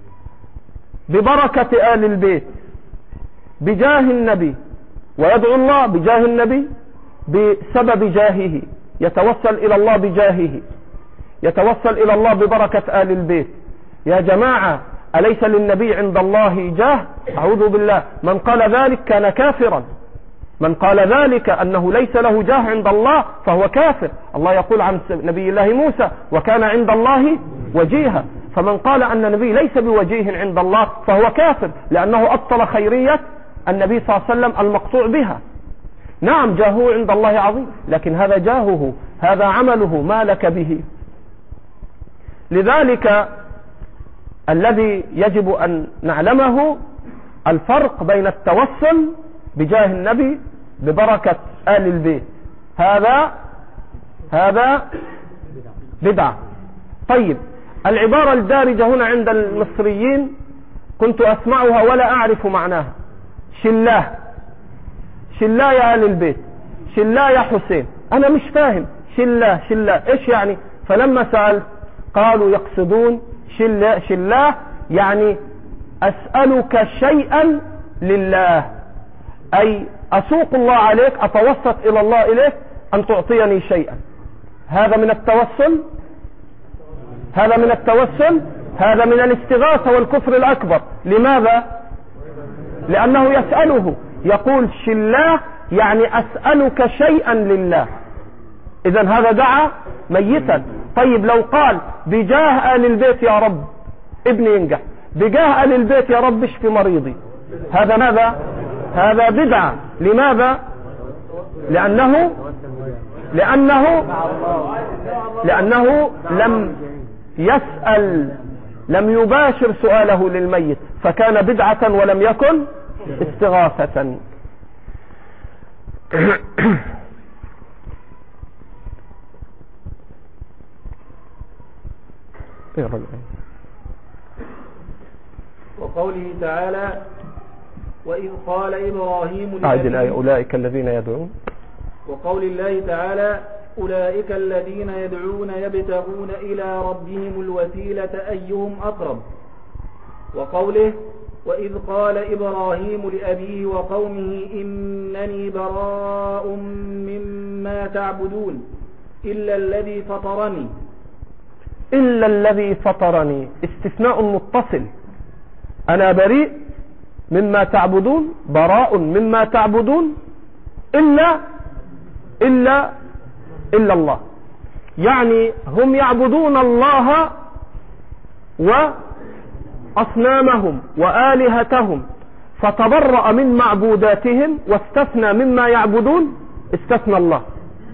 ببركة آل البيت، بجاه النبي، ويدعو الله بجاه النبي بسبب جاهه، يتوسل إلى الله بجاهه. يتوسل إلى الله ببركة آل البيت. يا جماعة أليس للنبي عند الله جاه؟ أعوذ بالله، من قال ذلك كان كافرا. من قال ذلك أنه ليس له جاه عند الله فهو كافر. الله يقول عن نبي الله موسى وكان عند الله وجيها. فمن قال أن النبي ليس بوجيه عند الله فهو كافر، لأنه أبطل خيرية النبي صلى الله عليه وسلم المقطوع بها. نعم جاهه عند الله عظيم، لكن هذا جاهه، هذا عمله، ما لك به. لذلك الذي يجب أن نعلمه الفرق بين التوسل بجاه النبي ببركة آل البيت، هذا هذا بدعة. طيب العبارة الدارجة هنا عند المصريين كنت أسمعها ولا أعرف معناها، شلاه شلاه يا آل البيت، شلاه يا حسين. أنا مش فاهم شلاه شلاه إيش يعني. فلما سألت قالوا يقصدون شلاه شلاه يعني أسألك شيئا لله، أي أسوق الله عليك، أتوسط إلى الله إليك أن تعطيني شيئا. هذا من التوسل، هذا من التوسل، هذا من الاستغاثة والكفر الأكبر. لماذا؟ لأنه يسأله، يقول شلاه يعني أسألك شيئا لله. إذن هذا دعا ميتا. طيب لو قال بجاه آل البيت يا رب ابني ينجح، بجاه آل البيت يا رب اشفي مريضي، هذا ماذا؟ هذا بدعة. لماذا؟ لأنه لأنه لأنه لم يسأل، لم يباشر سؤاله للميت، فكان بدعة ولم يكن استغاثة. وقوله تعالى وإذ قال إبراهيم أعد الآية أولئك الذين يدعون. وقول الله تعالى أولئك الذين يدعون يبتغون إلى ربهم الوسيلة أيهم أقرب. وقوله وإذ قال إبراهيم لأبيه وقومه إنني براء مما تعبدون إلا الذي فطرني. إلا الذي فطرني استثناء متصل، أنا بريء مما تعبدون، براء مما تعبدون إلا إلا إلا الله. يعني هم يعبدون الله وأصنامهم وآلهتهم، فتبرأ من معبوداتهم واستثنى مما يعبدون، استثنى الله.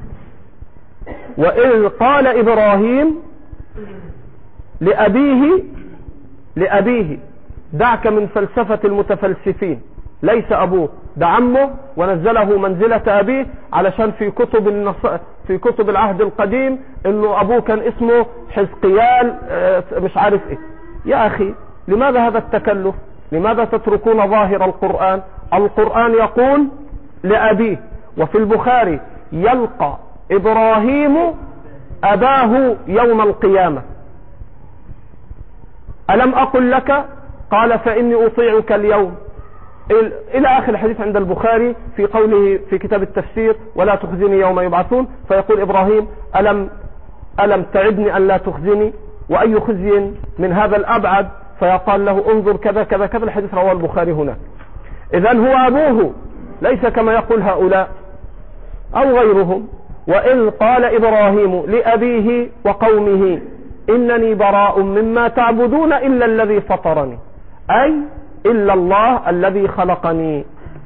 وإذ قال إبراهيم لأبيه لأبيه دعك من فلسفة المتفلسفين، ليس أبوه، ده عمه ونزله منزلة أبيه، علشان في كتب النص... في كتب العهد القديم إنه أبوه كان اسمه حزقيال مش عارف إيه. يا أخي لماذا هذا التكلف؟ لماذا تتركون ظاهر القرآن؟ القرآن يقول لأبيه. وفي البخاري يلقى إبراهيم أباه يوم القيامة، ألم أقل لك؟ قال فإني أطيعك اليوم، إلى آخر الحديث عند البخاري في قوله في كتاب التفسير ولا تخزني يوم يبعثون. فيقول إبراهيم ألم ألم تعدني أن لا تخزني، وأي خزي من هذا الأبعد؟ فيقال له انظر كذا كذا كذا. الحديث رواه البخاري هنا. إذن هو أبوه، ليس كما يقول هؤلاء أو غيرهم. وإذ قال إبراهيم لأبيه وقومه إنني براء مما تعبدون إلا الذي فطرني، أي إلا الله الذي خلقني.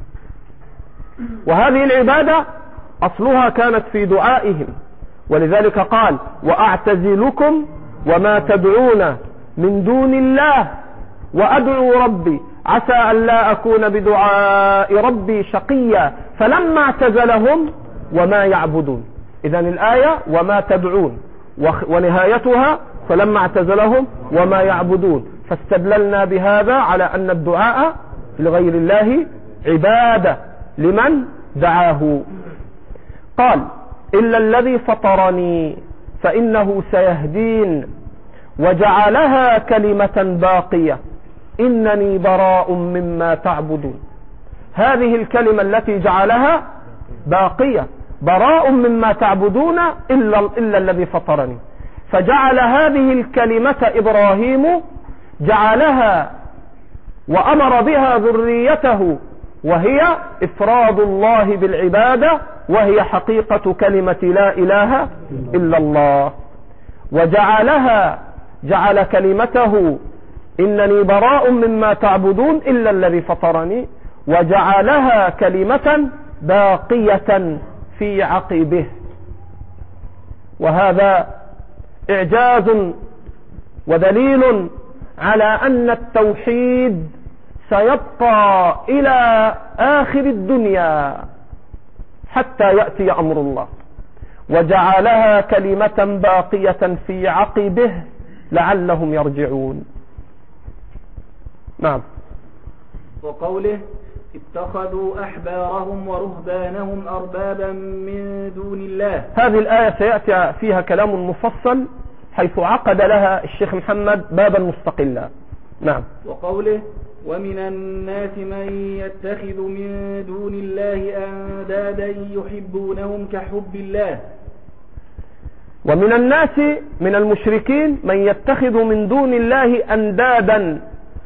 وهذه العبادة أصلها كانت في دعائهم، ولذلك قال وأعتزلكم وما تدعون من دون الله وأدعو ربي عسى أن لا أكون بدعاء ربي شقيا فلما اعتزلهم وما يعبدون. إذن الآية وما تدعون ونهايتها فلما اعتزلهم وما يعبدون، فاستدللنا بهذا على أن الدعاء لغير الله عبادة لمن دعاه. قال إلا الذي فطرني فإنه سيهدين وجعلها كلمة باقية إنني براء مما تعبدون. هذه الكلمة التي جعلها باقية، براء مما تعبدون إلا, إلا الذي فطرني. فجعل هذه الكلمة إبراهيم جعلها وأمر بها ذريته، وهي إفراد الله بالعبادة، وهي حقيقة كلمة لا إله إلا الله. وجعلها جعل كلمته إنني براء مما تعبدون إلا الذي فطرني، وجعلها كلمة باقية في عقبه. وهذا إعجاز ودليل على أن التوحيد سيبقى إلى آخر الدنيا حتى يأتي أمر الله. وجعلها كلمة باقية في عقبه لعلهم يرجعون. نعم. وقوله اتخذوا أحبارهم ورهبانهم أربابا من دون الله. هذه الآية سيأتي فيها كلام مفصل، حيث عقد لها الشيخ محمد بابا مستقلا. نعم. وقوله ومن الناس من يتخذ من دون الله أندادا يحبونهم كحب الله. ومن الناس من المشركين من يتخذ من دون الله أندادا،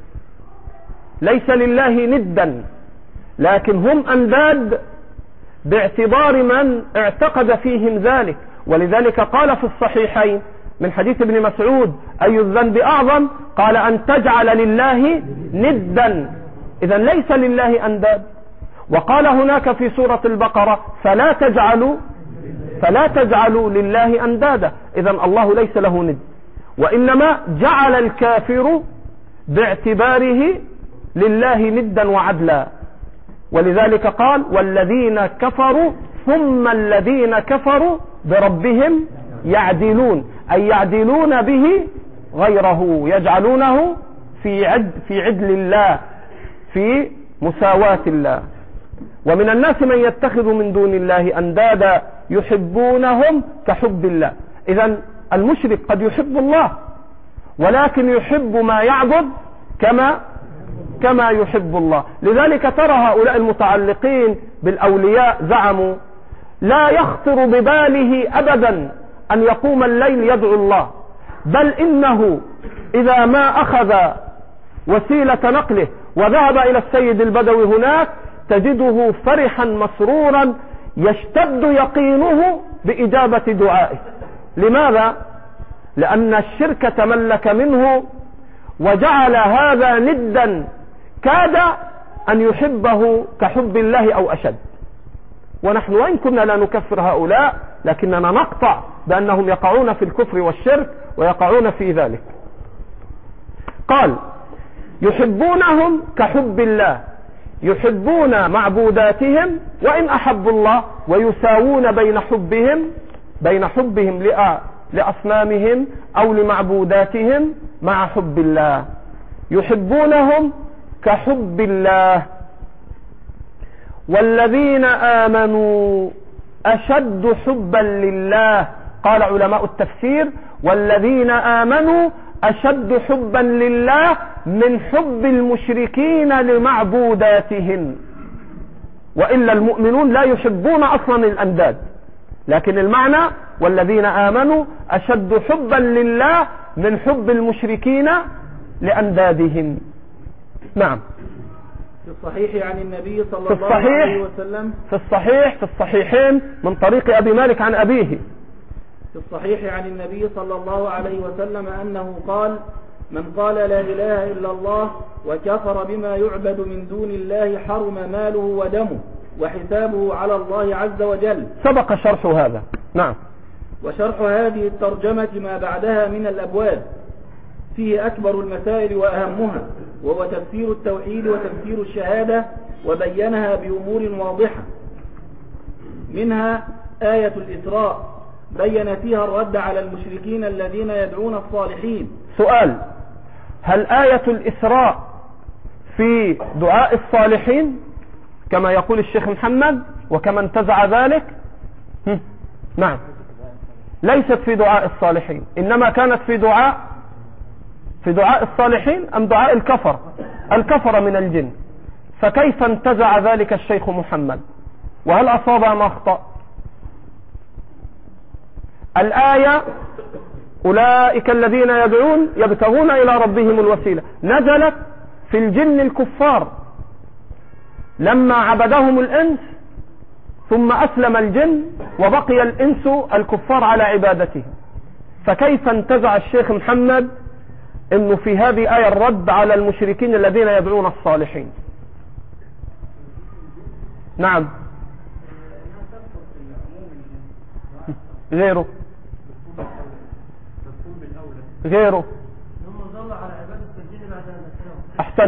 ليس لله ندا، لكن هم أنداد باعتبار من اعتقد فيهم ذلك. ولذلك قال في الصحيحين من حديث ابن مسعود أي الذنب أعظم؟ قال أن تجعل لله ندا. إذن ليس لله أنداد. وقال هناك في سورة البقرة فلا تجعلوا فلا تجعلوا لله أندادا. إذن الله ليس له ند، وإنما جعل الكافر باعتباره لله ندا وعدلا. ولذلك قال والذين كفروا ثم الذين كفروا بربهم يعدلون، أي يعدلون به غيره، يجعلونه في عد في عدل الله، في مساواة الله. ومن الناس من يتخذ من دون الله أندادا يحبونهم كحب الله. إذن المشرك قد يحب الله، ولكن يحب ما يعبد كما كما يحب الله. لذلك ترى هؤلاء المتعلقين بالأولياء زعموا لا يخطر بباله أبدا أن يقوم الليل يدعو الله، بل إنه إذا ما أخذ وسيلة نقله وذهب إلى السيد البدوي هناك تجده فرحا مسرورا يشتد يقينه بإجابة دعائه. لماذا؟ لأن الشرك تملك منه وجعل هذا ندا كاد أن يحبه كحب الله أو أشد. ونحن وإن كنا لا نكفر هؤلاء، لكننا نقطع بأنهم يقعون في الكفر والشرك ويقعون في ذلك. قال يحبونهم كحب الله، يحبون معبوداتهم وإن أحبوا الله، ويساوون بين حبهم بين حبهم لأصنامهم أو لمعبوداتهم مع حب الله. يحبونهم كحب الله. والذين آمنوا أشد حبا لله. قال علماء التفسير والذين آمنوا أشد حبا لله من حب المشركين لمعبوداتهم. وإلا المؤمنون لا يحبون أصلا الأنداد، لكن المعنى والذين آمنوا أشد حبا لله من حب المشركين لأندادهم. نعم. في الصحيح عن النبي صلى الله عليه وسلم في الصحيح في الصحيحين من طريق أبي مالك عن أبيه في الصحيح عن النبي صلى الله عليه وسلم أنه قال من قال لا إله إلا الله وكفر بما يعبد من دون الله حرم ماله ودمه وحسابه على الله عز وجل. سبق شرح هذا. نعم. وشرح هذه الترجمة ما بعدها من الأبواب فيه أكبر المسائل وأهمها، وهو تفسير التوحيد وتفسير الشهادة، وبينها بأمور واضحة. منها آية الإسراء بين فيها الرد على المشركين الذين يدعون الصالحين. سؤال: هل آية الإسراء في دعاء الصالحين كما يقول الشيخ محمد وكما انتزع ذلك؟ نعم، ليست في دعاء الصالحين، إنما كانت في دعاء في دعاء الصالحين أم دعاء الكفر الكفر من الجن. فكيف انتزع ذلك الشيخ محمد؟ وهل أصاب ما أخطأ؟ الآية أولئك الذين يدعون يبتغون إلى ربهم الوسيلة نزلت في الجن الكفار لما عبدهم الإنس ثم أسلم الجن وبقي الإنس الكفار على عبادتهم. فكيف انتزع الشيخ محمد انه في هذه آية الرد على المشركين الذين يدعون الصالحين؟ نعم غيره غيره احسن.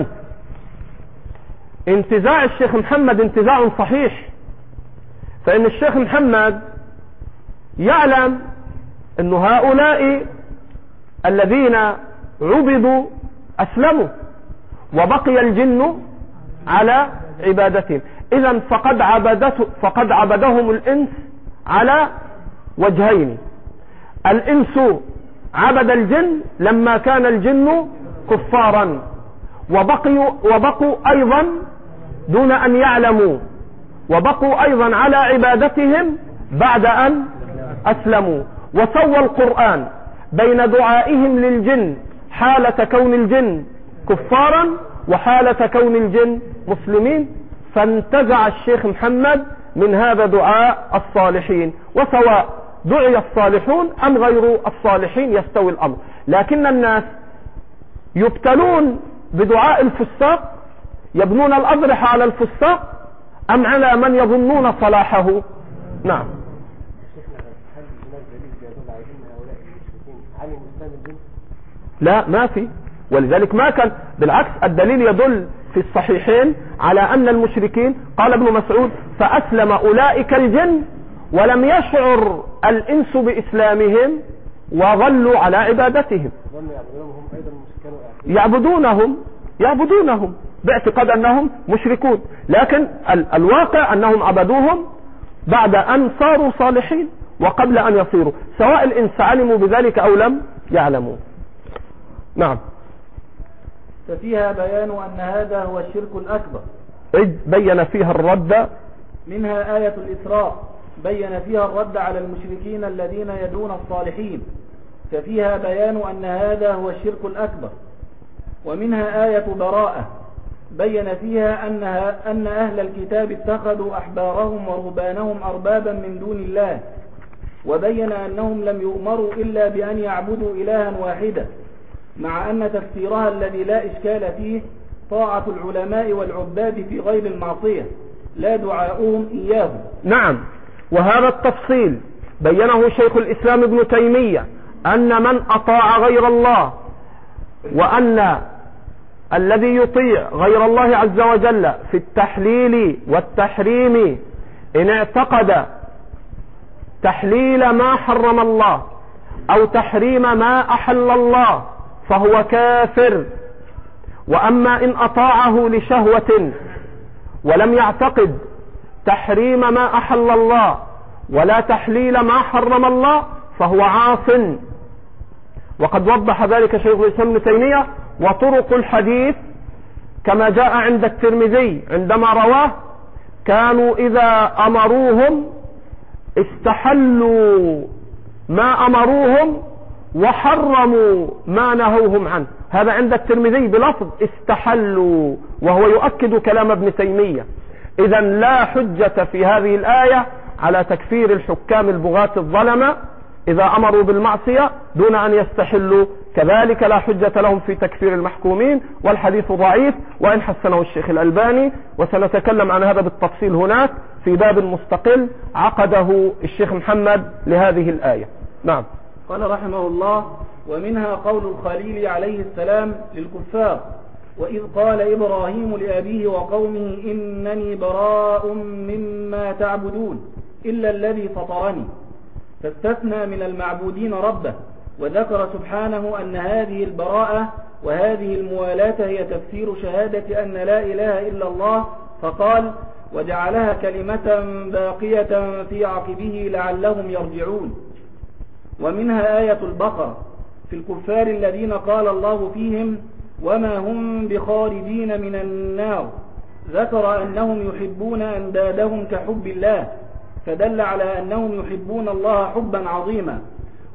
انتزاع الشيخ محمد انتزاع صحيح، فإن الشيخ محمد يعلم أن هؤلاء الذين عبدوا أسلموا وبقي الجن على عبادتهم. إذن فقد, عبدته فقد عبدهم الإنس على وجهين. الإنس عبد الجن لما كان الجن كفارا، وبقوا, وبقوا أيضا دون أن يعلموا، وبقوا أيضا على عبادتهم بعد أن أسلموا. وسوى القرآن بين دعائهم للجن حالة كون الجن كفارا وحالة كون الجن مسلمين، فانتزع الشيخ محمد من هذا دعاء الصالحين. وسواء دعي الصالحون أم غير الصالحين يستوي الأمر، لكن الناس يبتلون بدعاء الفساق، يبنون الأضرحة على الفساق أم على من يظنون صلاحه؟ نعم. لا ما في، ولذلك ما كان، بالعكس الدليل يدل في الصحيحين على أن المشركين، قال ابن مسعود فأسلم أولئك الجن ولم يشعر الإنس بإسلامهم وظلوا على عبادتهم، يعبدونهم يعبدونهم باعتقاد أنهم مشركون، لكن ال الواقع أنهم عبدوهم بعد أن صاروا صالحين وقبل أن يصيروا، سواء الإنس علموا بذلك أو لم يعلموا. نعم. ففيها بيان أن هذا هو الشرك الأكبر، إذ بين فيها الرد. منها آية الإسراء بين فيها الرد على المشركين الذين يدعون الصالحين، ففيها بيان أن هذا هو الشرك الأكبر. ومنها آية براءة بين فيها أنها أن أهل الكتاب اتخذوا أحبارهم ورهبانهم أربابا من دون الله، وبين أنهم لم يؤمروا إلا بأن يعبدوا إلها واحدا، مع أن تفسيرها الذي لا إشكال فيه طاعة العلماء والعباد في غير المعصية لا دعاؤهم إياهم. نعم، وهذا التفصيل بينه شيخ الإسلام ابن تيمية، أن من أطاع غير الله، وأن الذي يطيع غير الله عز وجل في التحليل والتحريم إن اعتقد تحليل ما حرم الله أو تحريم ما أحل الله فهو كافر. وأما إن أطاعه لشهوة ولم يعتقد تحريم ما أحل الله ولا تحليل ما حرم الله فهو عاص. وقد وضح ذلك شيخ الإسلام ابن تيمية. وطرق الحديث كما جاء عند الترمذي عندما رواه، كانوا إذا أمروهم استحلوا ما أمروهم وحرموا ما نهوهم عنه. هذا عند الترمذي بلفظ استحلوا، وهو يؤكد كلام ابن تيمية. إذا لا حجة في هذه الآية على تكفير الحكام البغاة الظلمة إذا أمروا بالمعصية دون أن يستحلوا، كذلك لا حجة لهم في تكفير المحكومين، والحديث ضعيف وإن حسنه الشيخ الألباني، وسنتكلم عن هذا بالتفصيل هناك في باب مستقل عقده الشيخ محمد لهذه الآية. نعم. قال رحمه الله: ومنها قول الخليل عليه السلام للكفار: وإذ قال إبراهيم لأبيه وقومه إنني براء مما تعبدون إلا الذي فطرني، فاستثنى من المعبودين ربه، وذكر سبحانه أن هذه البراءة وهذه الموالاة هي تفسير شهادة أن لا إله إلا الله، فقال: وجعلها كلمة باقية في عقبه لعلهم يرجعون. ومنها آية البقرة في الكفار الذين قال الله فيهم: وما هم بخارجين من النار، ذكر أنهم يحبون أندادهم كحب الله، فدل على أنهم يحبون الله حبا عظيما.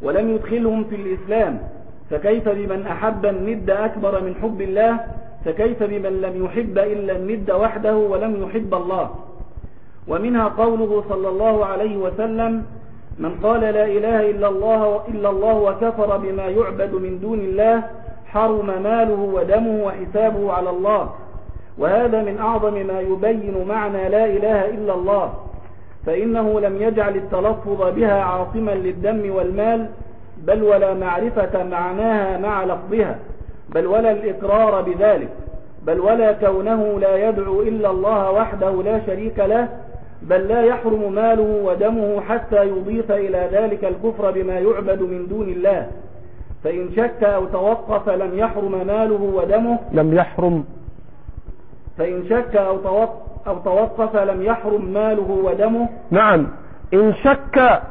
ولم يدخلهم في الإسلام، فكيف بمن أحب الند أكبر من حب الله؟ فكيف بمن لم يحب إلا الند وحده ولم يحب الله؟ ومنها قوله صلى الله عليه وسلم: من قال لا إله إلا الله, إلا الله وكفر بما يعبد من دون الله حرم ماله ودمه وحسابه على الله. وهذا من أعظم ما يبين معنى لا إله إلا الله، فإنه لم يجعل التلفظ بها عاصما للدم والمال، بل ولا معرفة معناها مع لفظها، بل ولا الإقرار بذلك، بل ولا كونه لا يدعو إلا الله وحده لا شريك له، بل لا يحرم ماله ودمه حتى يضيف إلى ذلك الكفر بما يعبد من دون الله. فإن شك أو توقف لم يحرم ماله ودمه لم يحرم فإن شك أو توقف, أو توقف لم يحرم ماله ودمه. نعم، إن شك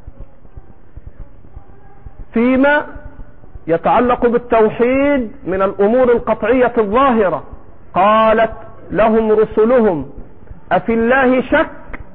فيما يتعلق بالتوحيد من الأمور القطعية الظاهرة، قالت لهم رسلهم أفي الله شك؟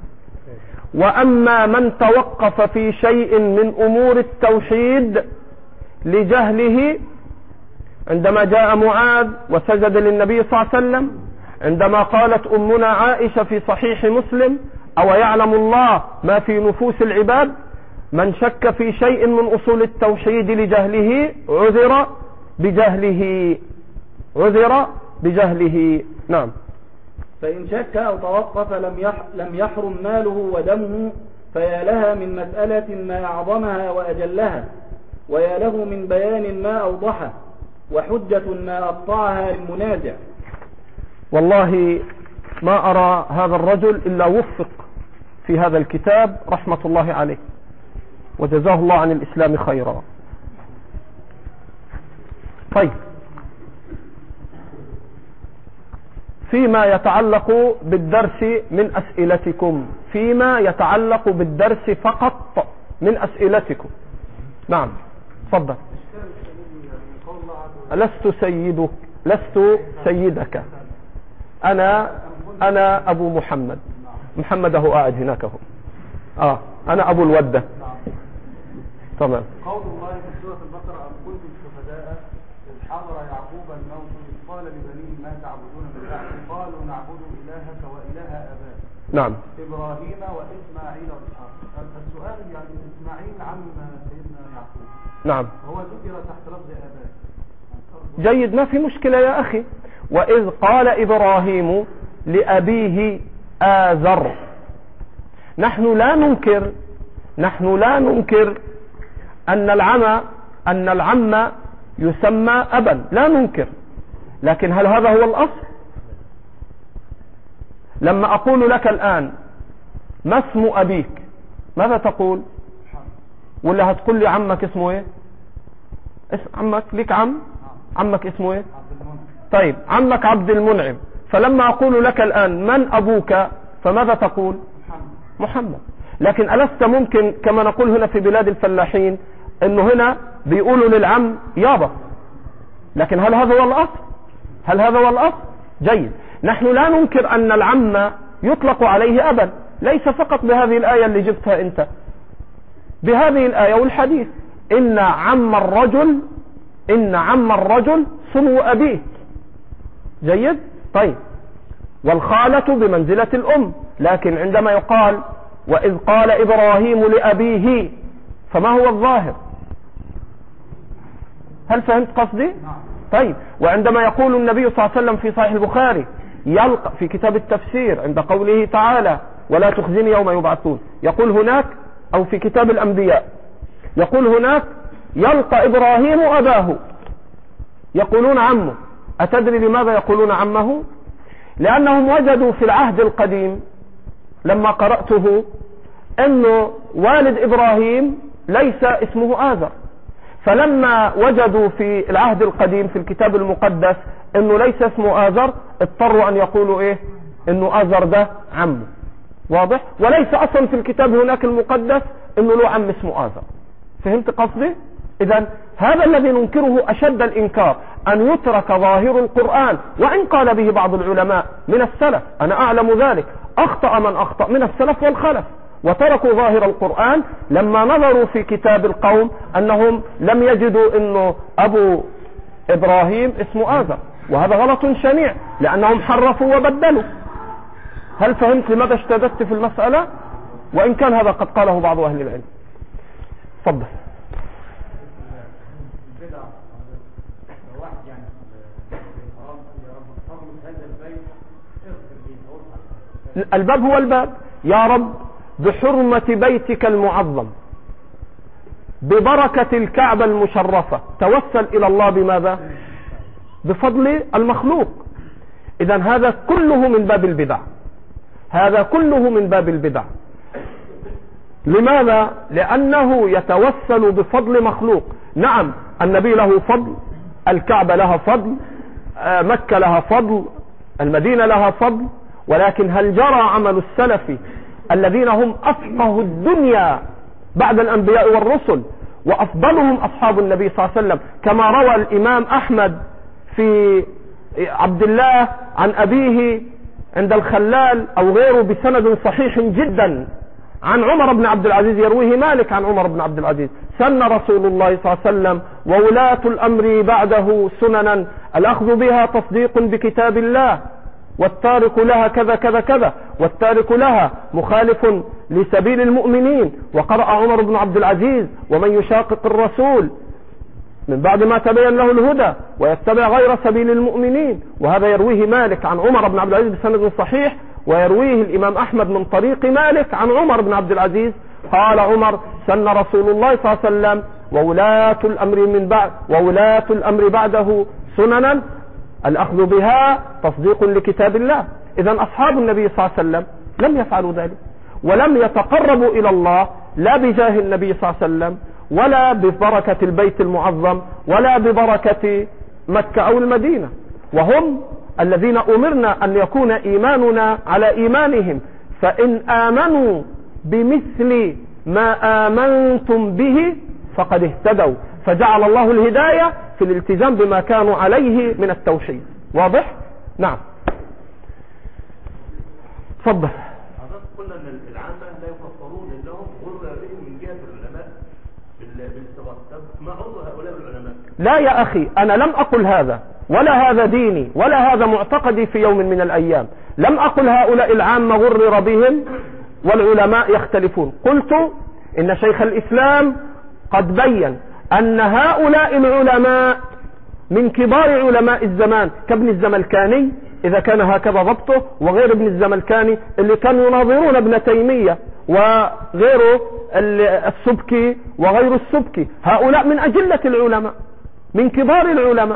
وأما من توقف في شيء من أمور التوحيد لجهله، عندما جاء معاذ وسجد للنبي صلى الله عليه وسلم، عندما قالت أمنا عائشة في صحيح مسلم: أو يعلم الله ما في نفوس العباد، من شك في شيء من أصول التوحيد لجهله عذر بجهله عذر بجهله. نعم. فإن شك أو توقف لم لم يحرم ماله ودمه، فيا لها من مسألة ما أعظمها وأجلها، ويا له من بيان ما أوضحه، وحجة ما أقطعها للمنازع. والله ما أرى هذا الرجل إلا وفق في هذا الكتاب رحمة الله عليه، وجزاه الله عن الإسلام خيرا. طيب، فيما يتعلق بالدرس من أسئلتكم، فيما يتعلق بالدرس فقط من أسئلتكم. نعم، تفضل. لست سيدك لست سيدك أنا أنا أبو محمد. محمد هو قاعد هناك هو. آه أنا أبو الودة. تمام. قول الله في سورة البقرة: أم كنتم شهداء إذ حضر يعقوب الموت إذ قال لبنيه ما تعبدون من بعده قالوا نعبد إلهك وإله آبائك. نعم. إبراهيم وإسماعيل وإسحاق. السؤال يعني إسماعيل عم سيدنا يعقوب. نعم. هو ذكر تحت لفظ آبائك. جيد، ما في مشكلة يا أخي. وإذ قال إبراهيم لأبيه آزر. نحن لا ننكر نحن لا ننكر أن العم أن العم يسمى أبا، لا ننكر، لكن هل هذا هو الأصل؟ لما أقول لك الآن ما اسم أبيك، ماذا تقول؟ ولا هتقول لي عمك اسمه ايه؟ اسم عمك ليك عم؟ عمك اسمه ايه؟ طيب، عمك عبد المنعم. فلما أقول لك الآن من أبوك، فماذا تقول؟ محمد. لكن ألست ممكن كما نقول هنا في بلاد الفلاحين انه هنا بيقولوا للعم يابا، لكن هل هذا هو الأصل؟ هل هذا هو الأصل؟ جيد. نحن لا ننكر أن العم يطلق عليه أبا، ليس فقط بهذه الآية اللي جبتها أنت، بهذه الآية والحديث: إن عم الرجل إن عم الرجل صنو أبيه. جيد. طيب، والخالة بمنزلة الأم، لكن عندما يقال وإذ قال إبراهيم لأبيه، فما هو الظاهر؟ هل فهمت قصدي؟ طيب، وعندما يقول النبي صلى الله عليه وسلم في صحيح البخاري يلقى في كتاب التفسير عند قوله تعالى ولا تخزني يوم يبعثون، يقول هناك أو في كتاب الأنبياء يقول هناك يلقى إبراهيم أباه، يقولون عمه. أتدري لماذا يقولون عمه؟ لأنهم وجدوا في العهد القديم لما قرأته أنه والد إبراهيم ليس اسمه آزر، فلما وجدوا في العهد القديم في الكتاب المقدس أنه ليس اسمه آزر، اضطروا أن يقولوا إيه؟ أنه آزر ده عمه. واضح؟ وليس أصلا في الكتاب هناك المقدس أنه له عم اسمه آزر. فهمت قصدي؟ إذن هذا الذي ننكره أشد الإنكار، أن يترك ظاهر القرآن، وإن قال به بعض العلماء من السلف، أنا أعلم ذلك، أخطأ من أخطأ من السلف والخلف، وتركوا ظاهر القرآن لما نظروا في كتاب القوم أنهم لم يجدوا أنه أبو إبراهيم اسمه آزر، وهذا غلط شنيع لأنهم حرفوا وبدلوا. هل فهمت لماذا اشتددت في المسألة؟ وإن كان هذا قد قاله بعض أهل العلم. تفضل. الباب هو الباب. يا رب بحرمة بيتك المعظم ببركة الكعبة المشرفة توسل إلى الله بماذا؟ بفضل المخلوق. إذن هذا كله من باب البدع، هذا كله من باب البدع. لماذا؟ لأنه يتوسل بفضل مخلوق. نعم النبي له فضل، الكعبة لها فضل، مكة لها فضل، المدينة لها فضل، ولكن هل جرى عمل السلف الذين هم أفقه الدنيا بعد الأنبياء والرسل وأفضلهم أصحاب النبي صلى الله عليه وسلم، كما روى الإمام أحمد في عبد الله عن أبيه عند الخلال أو غيره بسند صحيح جدا عن عمر بن عبد العزيز، يرويه مالك عن عمر بن عبد العزيز: سن رسول الله صلى الله عليه وسلم وولاة الأمر بعده سننا الأخذ بها تصديق بكتاب الله، والتارك لها كذا كذا كذا، والتارك لها مخالف لسبيل المؤمنين. وقرأ عمر بن عبد العزيز: ومن يشاقق الرسول من بعد ما تبين له الهدى ويتبع غير سبيل المؤمنين. وهذا يرويه مالك عن عمر بن عبد العزيز بسند صحيح، ويرويه الإمام أحمد من طريق مالك عن عمر بن عبد العزيز قال عمر: سن رسول الله صلى الله عليه وسلم وولاة الأمر من بعد وولاة الأمر بعده سننا الأخذ بها تصديق لكتاب الله. إذن أصحاب النبي صلى الله عليه وسلم لم يفعلوا ذلك، ولم يتقربوا إلى الله لا بجاه النبي صلى الله عليه وسلم، ولا ببركة البيت المعظم، ولا ببركة مكة أو المدينة. وهم الذين أمرنا أن يكون إيماننا على إيمانهم، فإن آمنوا بمثل ما آمنتم به فقد اهتدوا. فجعل الله الهداية في الالتزام بما كانوا عليه من التوحيد. واضح؟ نعم. تفضل. قلنا ان العامة لا يفسرون انهم غر بهم من جهة العلماء بالاستغاثة. ما عذر هؤلاء العلماء؟ لا يا أخي، أنا لم أقل هذا، ولا هذا ديني، ولا هذا معتقدي في يوم من الأيام. لم أقل هؤلاء العامة غرر بهم والعلماء يختلفون. قلت إن شيخ الإسلام قد بين أن هؤلاء العلماء من كبار علماء الزمان كابن الزملكاني إذا كان هكذا ضبطه، وغير ابن الزملكاني اللي كانوا يناظرون ابن تيمية، وغيره السبكي وغير السبكي. هؤلاء من أجلة العلماء، من كبار العلماء،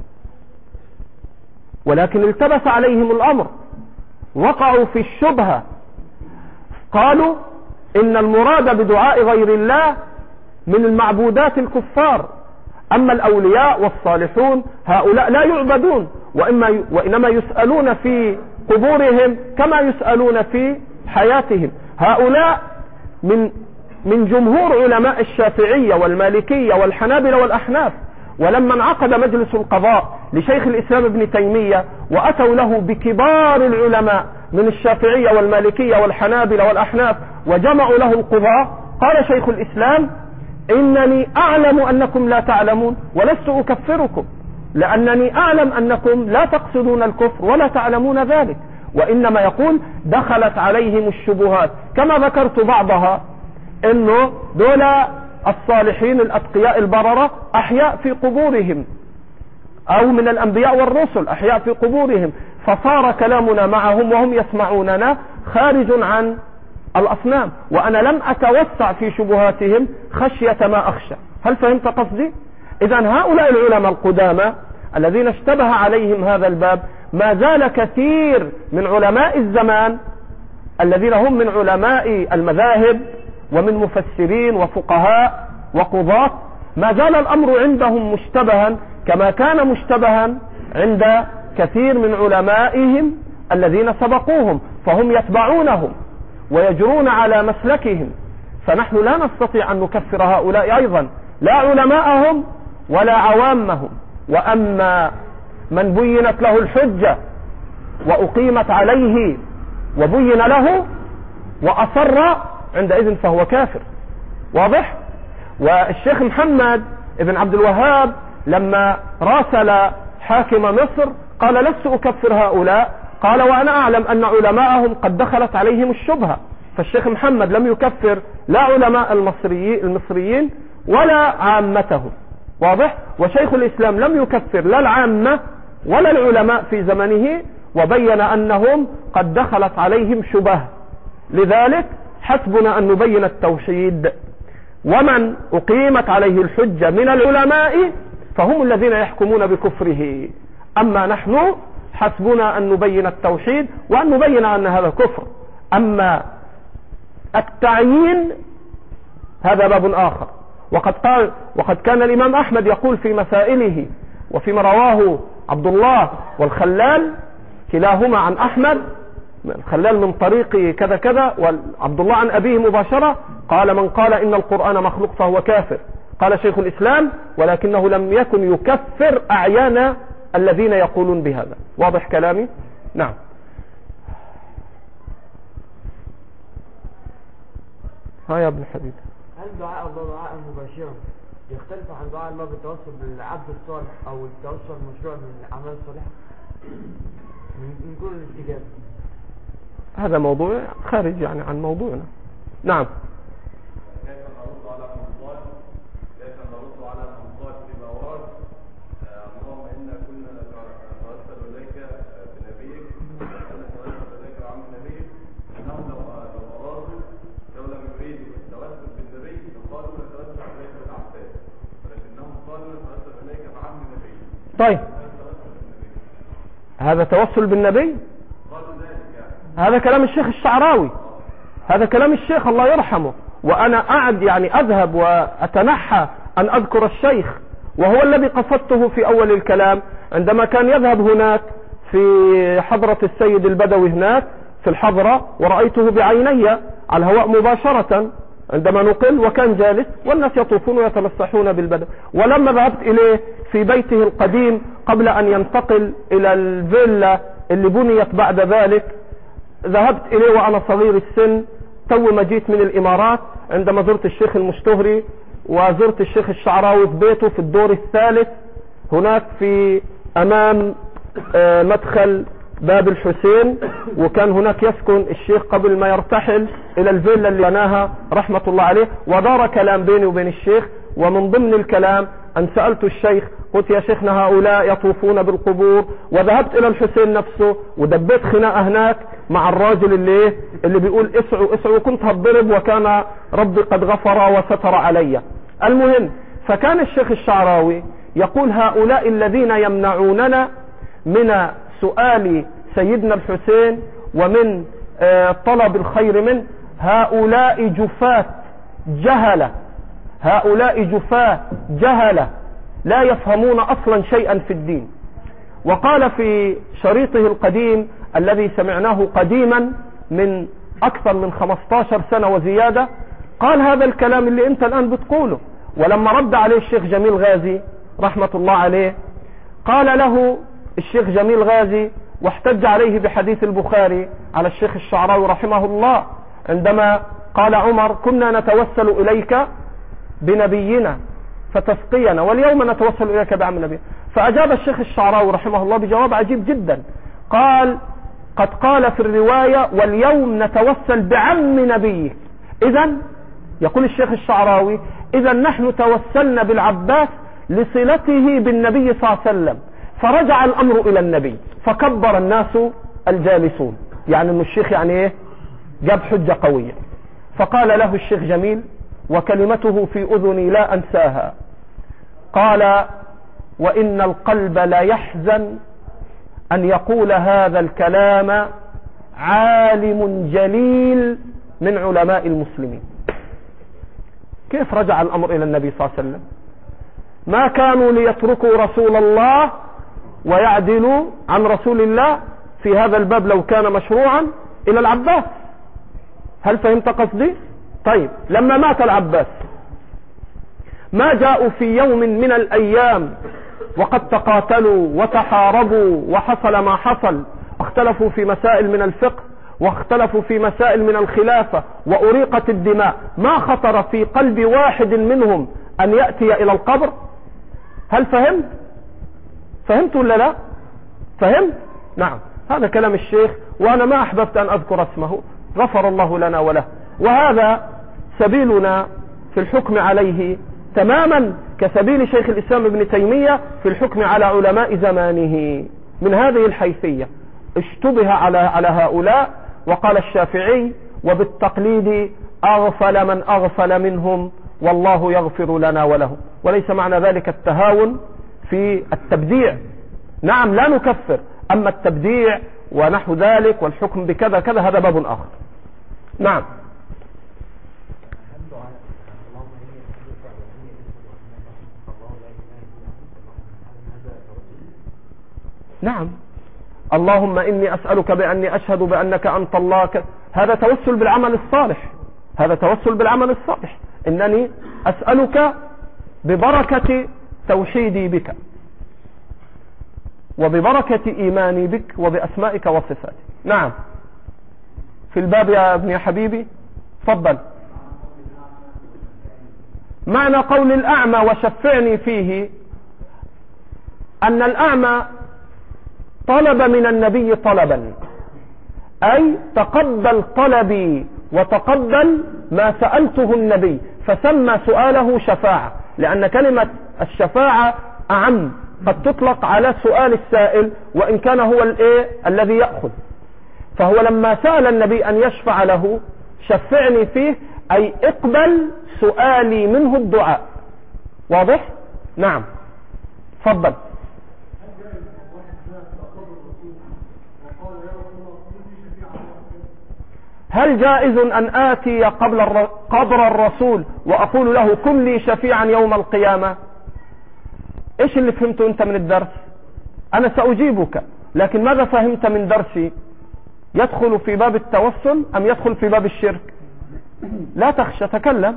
ولكن التبس عليهم الأمر، وقعوا في الشبهة. قالوا إن المراد بدعاء غير الله من المعبودات الكفار، أما الأولياء والصالحون هؤلاء لا يعبدون، وإما وإنما يسألون في قبورهم كما يسألون في حياتهم. هؤلاء من من جمهور علماء الشافعية والمالكية والحنابلة والأحناف. ولما انعقد مجلس القضاء لشيخ الإسلام ابن تيمية وأتوا له بكبار العلماء من الشافعية والمالكية والحنابلة والأحناف وجمعوا له القضاء، قال شيخ الإسلام: إنني أعلم أنكم لا تعلمون ولست أكفركم، لأنني أعلم أنكم لا تقصدون الكفر ولا تعلمون ذلك، وإنما يقول دخلت عليهم الشبهات، كما ذكرت بعضها، إنه دول الصالحين الأتقياء البررة أحياء في قبورهم، أو من الأنبياء والرسل أحياء في قبورهم، فصار كلامنا معهم وهم يسمعوننا خارج عن الأصنام، وأنا لم أتوسع في شبهاتهم خشية ما أخشى. هل فهمت قصدي؟ إذن هؤلاء العلماء القدامى الذين اشتبه عليهم هذا الباب، ما زال كثير من علماء الزمان الذين هم من علماء المذاهب ومن مفسرين وفقهاء وقضاة، ما زال الأمر عندهم مشتبها كما كان مشتبها عند كثير من علمائهم الذين سبقوهم، فهم يتبعونهم ويجرون على مسلكهم. فنحن لا نستطيع أن نكفر هؤلاء أيضا، لا علماءهم ولا عوامهم. وأما من بينت له الحجة وأقيمت عليه وبين له وأصر عندئذ فهو كافر. واضح؟ والشيخ محمد ابن عبد الوهاب لما راسل حاكم مصر قال لست أكفر هؤلاء، قال وأنا أعلم أن علماءهم قد دخلت عليهم الشبهة. فالشيخ محمد لم يكفر لا علماء المصريين ولا عامتهم. واضح؟ وشيخ الإسلام لم يكفر لا العامة ولا العلماء في زمنه، وبين أنهم قد دخلت عليهم شبهة. لذلك حسبنا أن نبين التوحيد، ومن أقيمت عليه الحجة من العلماء فهم الذين يحكمون بكفره. أما نحن حسبنا أن نبين التوحيد وأن نبين أن هذا كفر. أما التعيين هذا باب آخر. وقد قال وقد كان الإمام أحمد يقول في مسائله وفيما رواه عبد الله والخلال كلاهما عن أحمد، الخلال من طريق كذا كذا وعبد الله عن أبيه مباشرة، قال من قال إن القرآن مخلوق فهو كافر. قال شيخ الإسلام ولكنه لم يكن يكفر أعيان الذين يقولون بهذا. واضح كلامي؟ نعم. ها يا ابن حبيب، هل دعاء الله دعاء مباشرا يختلف عن دعاء الله بالتوسل بالعبد الصالح او التوسل المشروع من الاعمال الصالحه من كل الاستجابه؟ هذا موضوع خارج يعني عن موضوعنا. نعم. كيف نرد على من قال كيف نرد على من قال فيما ورد اللهم انا كنا نتوسل اليك بنبيك نتوسل اليك بعمل نبيك انهم لو لو ارادوا لو لم يريدوا التوسل بالنبي لقالوا نتوسل اليك بالعباس، ولكنهم قالوا نتوسل اليك بعمل نبيك. طيب هذا توسل بالنبي؟ هذا كلام الشيخ الشعراوي، هذا كلام الشيخ الله يرحمه. وأنا أعد يعني أذهب وأتنحى أن أذكر الشيخ، وهو الذي قصدته في أول الكلام عندما كان يذهب هناك في حضرة السيد البدوي هناك في الحضرة، ورأيته بعيني على الهواء مباشرة عندما نقل، وكان جالس والناس يطوفون ويتمسحون بالبدو. ولما ذهبت إليه في بيته القديم قبل أن ينتقل إلى الفيلا اللي بنيت بعد ذلك، ذهبت إليه وأنا صغير السن تو ما جيت من الإمارات، عندما زرت الشيخ المشتهري وزرت الشيخ الشعراوي في بيته في الدور الثالث هناك في أمام مدخل باب الحسين، وكان هناك يسكن الشيخ قبل ما يرتحل إلى الفيلا اللي بناها رحمة الله عليه. ودار كلام بيني وبين الشيخ، ومن ضمن الكلام أن سألت الشيخ قلت يا شيخنا هؤلاء يطوفون بالقبور، وذهبت إلى الحسين نفسه ودبيت خناقة هناك مع الراجل اللي اللي بيقول اسعوا اسعوا، كنت هتضرب وكان ربي قد غفر وستر علي. المهم، فكان الشيخ الشعراوي يقول هؤلاء الذين يمنعوننا من سؤال سيدنا الحسين ومن طلب الخير منه هؤلاء جفاة جهلة، هؤلاء جفاة جهلة لا يفهمون أصلا شيئا في الدين. وقال في شريطه القديم الذي سمعناه قديما من أكثر من خمسة عشر سنة وزيادة، قال هذا الكلام اللي أنت الآن بتقوله. ولما رد عليه الشيخ جميل غازي رحمة الله عليه، قال له الشيخ جميل غازي واحتج عليه بحديث البخاري على الشيخ الشعراوي رحمه الله عندما قال عمر كنا نتوسل إليك بنبينا فتسقينا واليوم نتوسل إليك بعم نبينا. فأجاب الشيخ الشعراوي رحمه الله بجواب عجيب جدا، قال قد قال في الرواية واليوم نتوسل بعم نبيك. إذن يقول الشيخ الشعراوي إذا نحن توسلنا بالعباس لصلته بالنبي صلى الله عليه وسلم، فرجع الأمر إلى النبي فكبر الناس الجالسون. يعني أن الشيخ يعني إيه؟ جاب حجة قوية. فقال له الشيخ جميل وكلمته في أذني لا أنساها، قال وإن القلب لا يحزن أن يقول هذا الكلام عالم جليل من علماء المسلمين. كيف رجع الأمر إلى النبي صلى الله عليه وسلم؟ ما كانوا ليتركوا رسول الله ويعدلوا عن رسول الله في هذا الباب لو كان مشروعا إلى العباس. هل فهمت قصدي؟ طيب، لما مات العباس ما جاءوا في يوم من الأيام وقد تقاتلوا وتحاربوا وحصل ما حصل، اختلفوا في مسائل من الفقه واختلفوا في مسائل من الخلافة وأريقت الدماء، ما خطر في قلب واحد منهم أن يأتي إلى القبر؟ هل فهمت؟ فهمت ولا لا؟ فهمت؟ نعم، هذا كلام الشيخ، وأنا ما أحببت أن أذكر اسمه، غفر الله لنا وله. وهذا سبيلنا في الحكم عليه تماما كسبيل شيخ الإسلام ابن تيمية في الحكم على علماء زمانه من هذه الحيثية. اشتبه على على هؤلاء، وقال الشافعي: وبالتقليد أغفل من أغفل منهم والله يغفر لنا وله. وليس معنى ذلك التهاون في التبديع، نعم لا نكفر، أما التبديع ونحو ذلك والحكم بكذا كذا هذا باب آخر. نعم. نعم، اللهم إني أسألك بأني أشهد بأنك أنت الله، هذا توسل بالعمل الصالح، هذا توسل بالعمل الصالح، إنني أسألك ببركة توحيدي بك وببركة إيماني بك وبأسمائك وصفاتك. نعم، في الباب يا ابن يا حبيبي، تفضل. معنى قول الأعمى وشفعني فيه أن الأعمى طلب من النبي طلبا، أي تقبل طلبي وتقبل ما سألته النبي، فسمى سؤاله شفاعة، لأن كلمة الشفاعة أعم، قد تطلق على سؤال السائل وإن كان هو الإيه الذي يأخذ. فهو لما سأل النبي أن يشفع له شفعني فيه، أي اقبل سؤالي منه الدعاء. واضح؟ نعم، تفضل. هل جائز أن آتي قبل قبر الرسول وأقول له كن لي شفيعا يوم القيامة؟ إيش اللي فهمته أنت من الدرس؟ أنا سأجيبك، لكن ماذا فهمت من درسي؟ يدخل في باب التوسل أم يدخل في باب الشرك؟ لا تخشى، تكلم.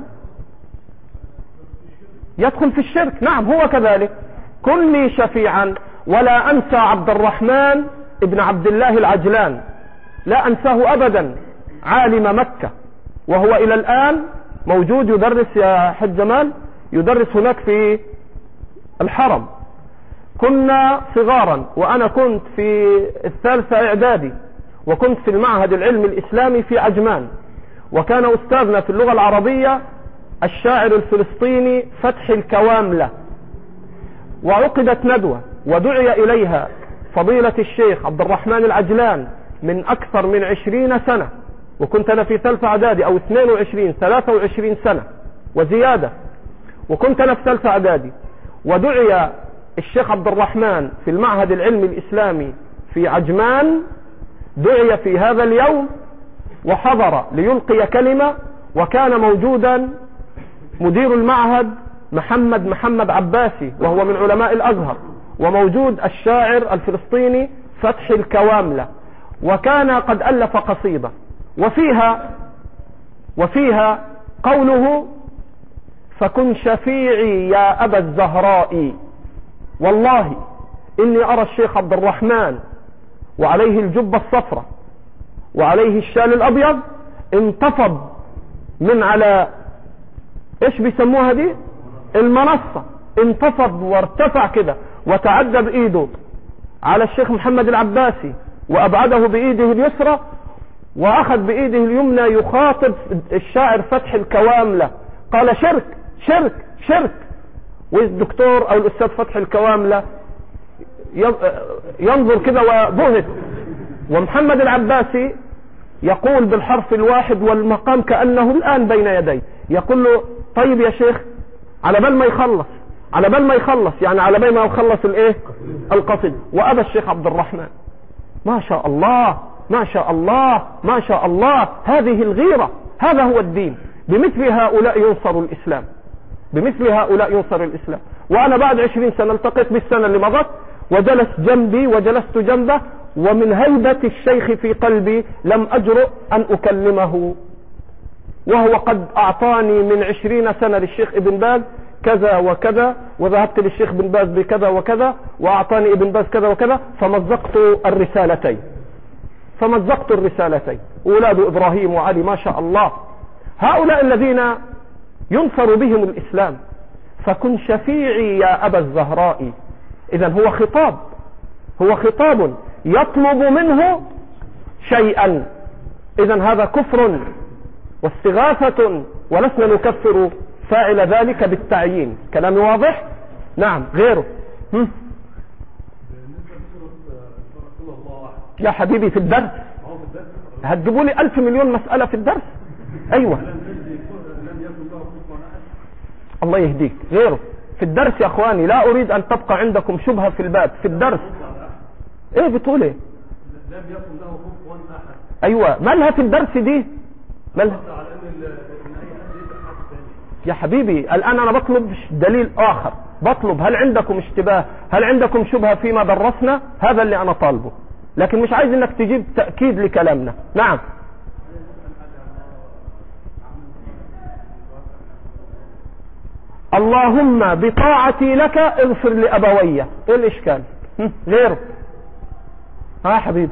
يدخل في الشرك، نعم هو كذلك. كن لي شفيعا. ولا أنسى عبد الرحمن ابن عبد الله العجلان، لا أنساه أبدا، عالم مكة، وهو إلى الآن موجود يدرس يا حج جمال، يدرس هناك في الحرم. كنا صغارا وأنا كنت في الثالثة إعدادي، وكنت في المعهد العلمي الإسلامي في عجمان، وكان أستاذنا في اللغة العربية الشاعر الفلسطيني فتحي الكواملة، وعقدت ندوة ودعي إليها فضيلة الشيخ عبد الرحمن العجلان من أكثر من عشرين سنة، وكنت أنا في ثالثة إعدادي أو اثنين وعشرين ثلاثة وعشرين سنة وزيادة، وكنت أنا في ثالثة إعدادي. ودعي الشيخ عبد الرحمن في المعهد العلمي الإسلامي في عجمان، دعي في هذا اليوم وحضر ليلقي كلمة، وكان موجودا مدير المعهد محمد محمد عباسي وهو من علماء الأزهر، وموجود الشاعر الفلسطيني فتحي الكواملة، وكان قد ألف قصيدة وفيها وفيها قوله: فكن شفيعي يا أبا الزهراء، والله إني أرى الشيخ عبد الرحمن وعليه الجبة الصفراء وعليه الشال الأبيض انتفض من على إيش بيسموها دي المنصة، انتفض وارتفع كده وتعدى بإيده على الشيخ محمد العباسي، وأبعده بإيده اليسرى، وأخذ بإيده اليمنى يخاطب الشاعر فتح الكواملة، قال: شرك شرك شرك. والدكتور أو الأستاذ فتح الكواملة ينظر كده وبهت، ومحمد العباسي يقول بالحرف الواحد والمقام كأنه الآن بين يدي، يقول له: طيب يا شيخ، على بال ما يخلص على بال ما يخلص يعني على بال ما يخلص الايه القصيد. وأبى الشيخ عبد الرحمن. ما شاء الله ما شاء الله ما شاء الله، هذه الغيرة، هذا هو الدين. بمثل هؤلاء ينصر الإسلام، بمثل هؤلاء ينصر الإسلام. وأنا بعد عشرين سنة التقيت بالسنة اللي مضت وجلس جنبي وجلست جنبه، ومن هيبة الشيخ في قلبي لم أجرؤ أن أكلمه، وهو قد أعطاني من عشرين سنة للشيخ ابن باز كذا وكذا، وذهبت للشيخ ابن باز بكذا وكذا، وأعطاني ابن باز كذا وكذا، فمزقت الرسالتين. فمزقت الرسالتين، أولاد إبراهيم وعلي ما شاء الله، هؤلاء الذين ينصر بهم الإسلام، فكن شفيعي يا أبا الزهراء. إذن هو خطاب، هو خطاب يطلب منه شيئا. إذن هذا كفر واستغاثة، ولسنا نكفر فاعل ذلك بالتعيين. كلام واضح؟ نعم. غيره هم؟ يا حبيبي في الدرس هتجيبوا لي ألف مليون مسألة في الدرس. أيوة الله يهديك. غيره في الدرس يا أخواني، لا أريد أن تبقى عندكم شبهة في الباب. في الدرس إيه بتقول إيه؟ لم يكن له كفوا أحد. أيوة مالها في الدرس دي؟ مالها؟ يا حبيبي الآن أنا بطلب دليل آخر، بطلب هل عندكم اشتباه، هل عندكم شبهة فيما درسنا؟ هذا اللي أنا طالبه، لكن مش عايز انك تجيب تأكيد لكلامنا. نعم. اللهم بطاعتي لك اغفر لأبوي. ايه الاشكال؟ غيره. ها حبيبي.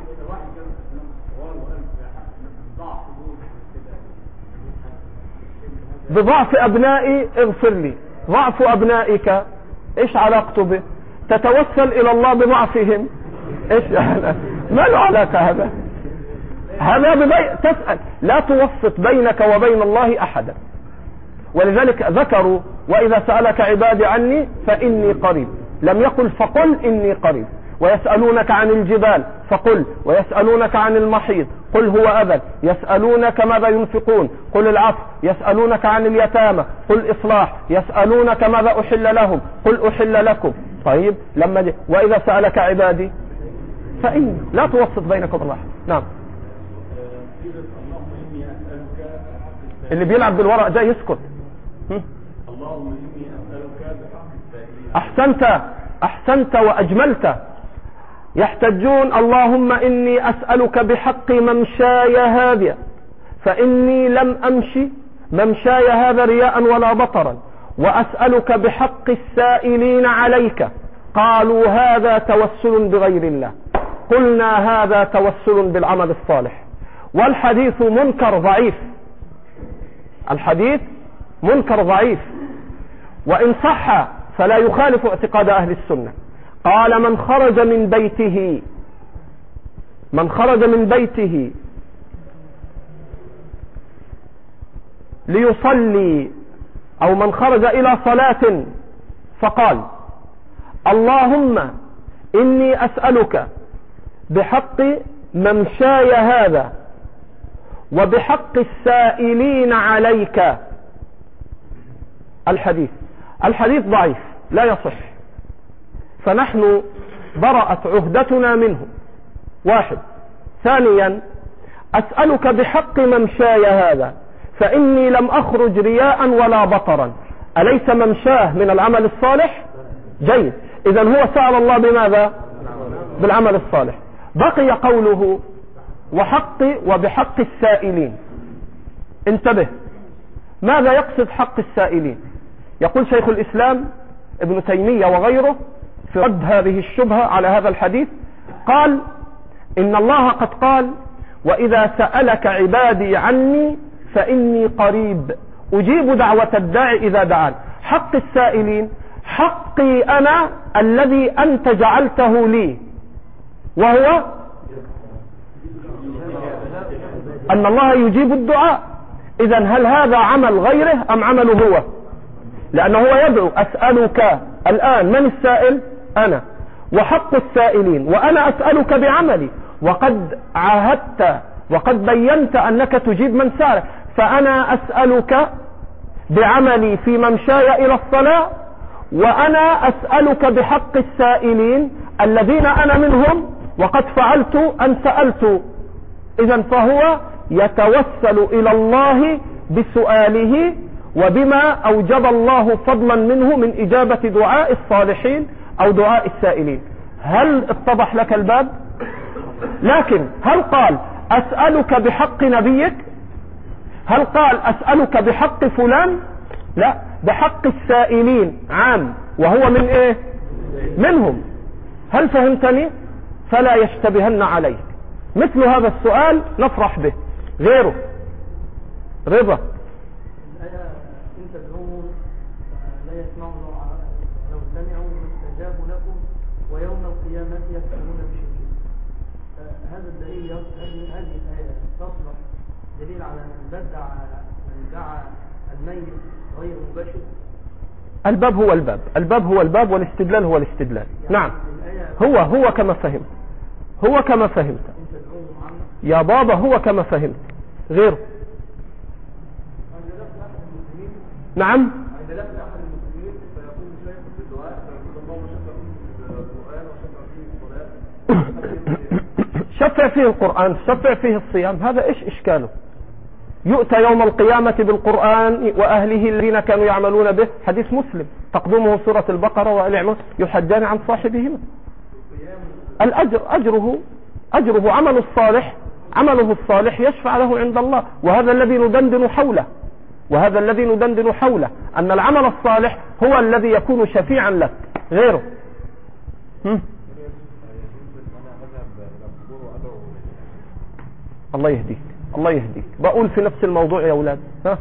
بضعف ابنائي اغفر لي. ضعف ابنائك ايش علاقته به؟ تتوسل الى الله بضعفهم؟ ايش ما له علاقة هذا؟ هذا ببي... تسأل، لا توسط بينك وبين الله احدا. ولذلك ذكروا واذا سألك عبادي عني فاني قريب، لم يقل فقل اني قريب. ويسألونك عن الجبال فقل، ويسألونك عن المحيض قل هو أذى، يسألونك ماذا ينفقون قل العفو، يسألونك عن اليتامى قل إصلاح، يسألونك ماذا أحل لهم قل أحل لكم. طيب لما دي. وإذا سألك عبادي فإن لا توسط بينك وبين الله. نعم. اللي بيلعب بالورق ده يسكت. اللهم إني أسألك بحق السائلين. أحسنت أحسنت وأجملت. يحتجون اللهم إني أسألك بحق ممشاي هذا فإني لم أمشي ممشاي هذا رياء ولا بطرا، وأسألك بحق السائلين عليك. قالوا هذا توسل بغير الله، قلنا هذا توسل بالعمل الصالح. والحديث منكر ضعيف، الحديث منكر ضعيف، وإن صح فلا يخالف اعتقاد أهل السنة. قال من خرج من بيته من خرج من بيته ليصلي، أو من خرج إلى صلاة فقال اللهم إني أسألك بحق ممشاي هذا وبحق السائلين عليك. الحديث الحديث ضعيف لا يصح، فنحن برأت عهدتنا منه. واحد. ثانيا أسألك بحق ممشاي هذا فإني لم أخرج رياء ولا بطرا. أليس ممشاه من العمل الصالح؟ جيد. إذن هو سأل الله بماذا؟ بالعمل الصالح. بقي قوله وحق وبحق السائلين. انتبه، ماذا يقصد حق السائلين؟ يقول شيخ الإسلام ابن تيمية وغيره في رد هذه الشبهة على هذا الحديث، قال إن الله قد قال وإذا سألك عبادي عني فإني قريب أجيب دعوة الداعي إذا دعان. حق السائلين حقي أنا الذي أنت جعلته لي، وهو أن الله يجيب الدعاء. إذن هل هذا عمل غيره أم عمله هو؟ لأنه هو يدعو أسألك. الآن من السائل؟ أنا. وحق السائلين وأنا أسألك بعملي، وقد عاهدت وقد بينت أنك تجيب من سألك، فأنا أسألك بعملي في ممشاي إلى الصلاة، وأنا أسألك بحق السائلين الذين أنا منهم وقد فعلت أن سألت. إذن فهو يتوسل إلى الله بسؤاله وبما أوجب الله فضلا منه من إجابة دعاء الصالحين أو دعاء السائلين. هل اتضح لك الباب؟ لكن هل قال أسألك بحق نبيك؟ هل قال أسألك بحق فلان؟ لا، بحق السائلين عام، وهو من إيه؟ منهم. هل فهمتني؟ فلا يشتبهن عليك. مثل هذا السؤال نفرح به. غيره رضا. الآية إن تدعوهم لا يسمعوا لو سمعوا استجابوا لكم ويوم القيامة يكفرون بشركهم. هذا الدليل هذه الآية تصلح دليل على من بدع من دعا الميت غير مباشر. الباب هو الباب الباب هو الباب والاستدلال هو الاستدلال. نعم هو هو كما فهمت هو كما فهمت يا بابا هو كما فهمت. غيره نعم شفع فيه القرآن شفع فيه الصيام، هذا ايش اشكاله؟ يؤتى يوم القيامة بالقرآن وأهله الذين كانوا يعملون به، حديث مسلم تقدمه سورة البقرة وآل عمران يحجان عن صاحبهما. الأجر أجره أجره عمل الصالح عمله الصالح يشفع له عند الله، وهذا الذي ندندن حوله وهذا الذي ندندن حوله أن العمل الصالح هو الذي يكون شفيعا لك. غيره هم؟ الله يهديك الله يهديك. بقول في نفس الموضوع يا أولاد. ها؟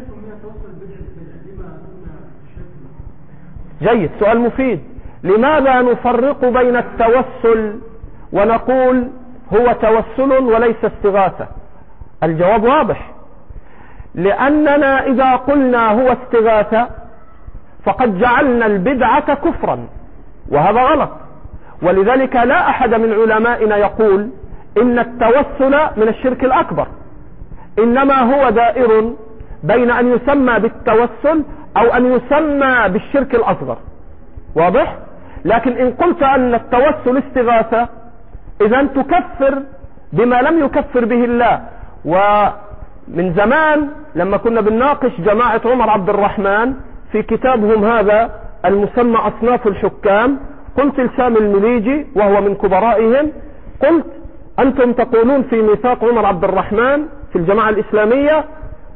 جيد، سؤال مفيد. لماذا نفرق بين التوسل ونقول هو توسل وليس استغاثة؟ الجواب واضح، لأننا إذا قلنا هو استغاثة فقد جعلنا البدعة كفرا، وهذا غلط. ولذلك لا أحد من علمائنا يقول إن التوسل من الشرك الأكبر، إنما هو دائر بين أن يسمى بالتوسل أو أن يسمى بالشرك الأصغر. واضح؟ لكن إن قلت أن التوسل استغاثة إذن تكفر بما لم يكفر به الله. ومن زمان لما كنا بنناقش جماعة عمر عبد الرحمن في كتابهم هذا المسمى أصناف الحكام، قلت لسامي المليجي وهو من كبرائهم، قلت أنتم تقولون في ميثاق عمر عبد الرحمن في الجماعة الإسلامية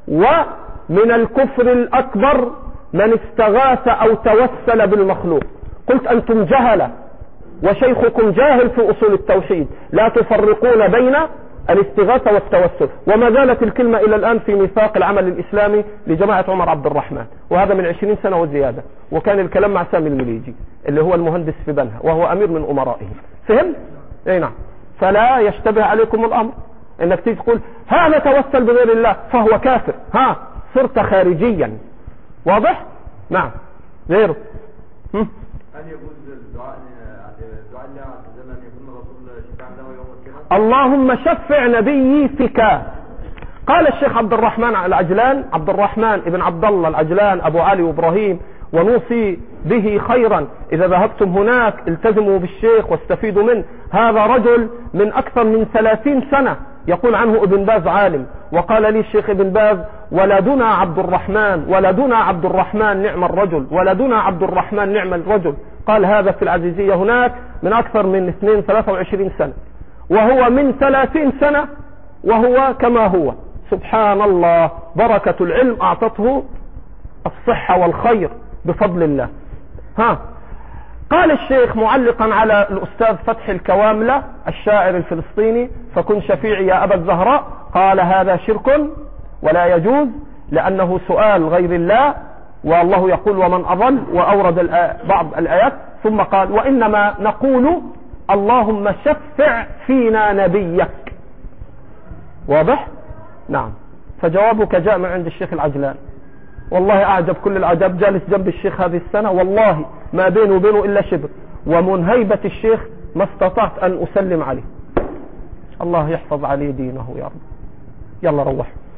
ومن الكفر الأكبر من استغاث أو توسل بالمخلوق. قلت أنتم جهلة وشيخكم جاهل في أصول التوحيد، لا تفرقون بين الاستغاثة والتوسل. وما زالت الكلمة إلى الآن في ميثاق العمل الإسلامي لجماعة عمر عبد الرحمن، وهذا من عشرين سنة وزيادة. وكان الكلام مع سامي المليجي اللي هو المهندس في بنها وهو أمير من أمرائه. فهمت؟ أي نعم. فلا يشتبه عليكم الأمر انك تيجي تقول ها نتوسل بغير الله فهو كافر، ها صرت خارجيا. واضح؟ نعم. غيره هل يجوز الدعاء الدعاء الله عز وجل ان يكون الرسول شفاعا له يوم القيامه؟ اللهم شفع نبيي فيك. قال الشيخ عبد الرحمن العجلان، عبد الرحمن ابن عبد الله العجلان ابو علي وابراهيم، ونوصي به خيرا إذا ذهبتم هناك التزموا بالشيخ واستفيدوا منه. هذا رجل من أكثر من ثلاثين سنة يقول عنه ابن باز عالم، وقال لي الشيخ ابن باز ولدنا عبد الرحمن ولدنا عبد الرحمن نعم الرجل ولدنا عبد الرحمن نعم الرجل. قال هذا في العزيزية هناك من أكثر من اثنين ثلاثة وعشرين سنة، وهو من ثلاثين سنة وهو كما هو. سبحان الله، بركة العلم أعطته الصحة والخير بفضل الله. ها قال الشيخ معلقا على الأستاذ فتح الكواملة الشاعر الفلسطيني فكن شفيعي يا أبا الزهراء، قال هذا شرك ولا يجوز لأنه سؤال غير الله، والله يقول ومن أضل، وأورد بعض الآيات، ثم قال وإنما نقول اللهم شفع فينا نبيك. واضح؟ نعم. فجوابك جاء من عند الشيخ العجلان، والله أعجب كل العجب، جالس جنب الشيخ هذه السنة والله ما بينه وبينه إلا شبر، ومن هيبة الشيخ ما استطعت أن أسلم عليه. الله يحفظ عليه دينه يا رب. يلا روح.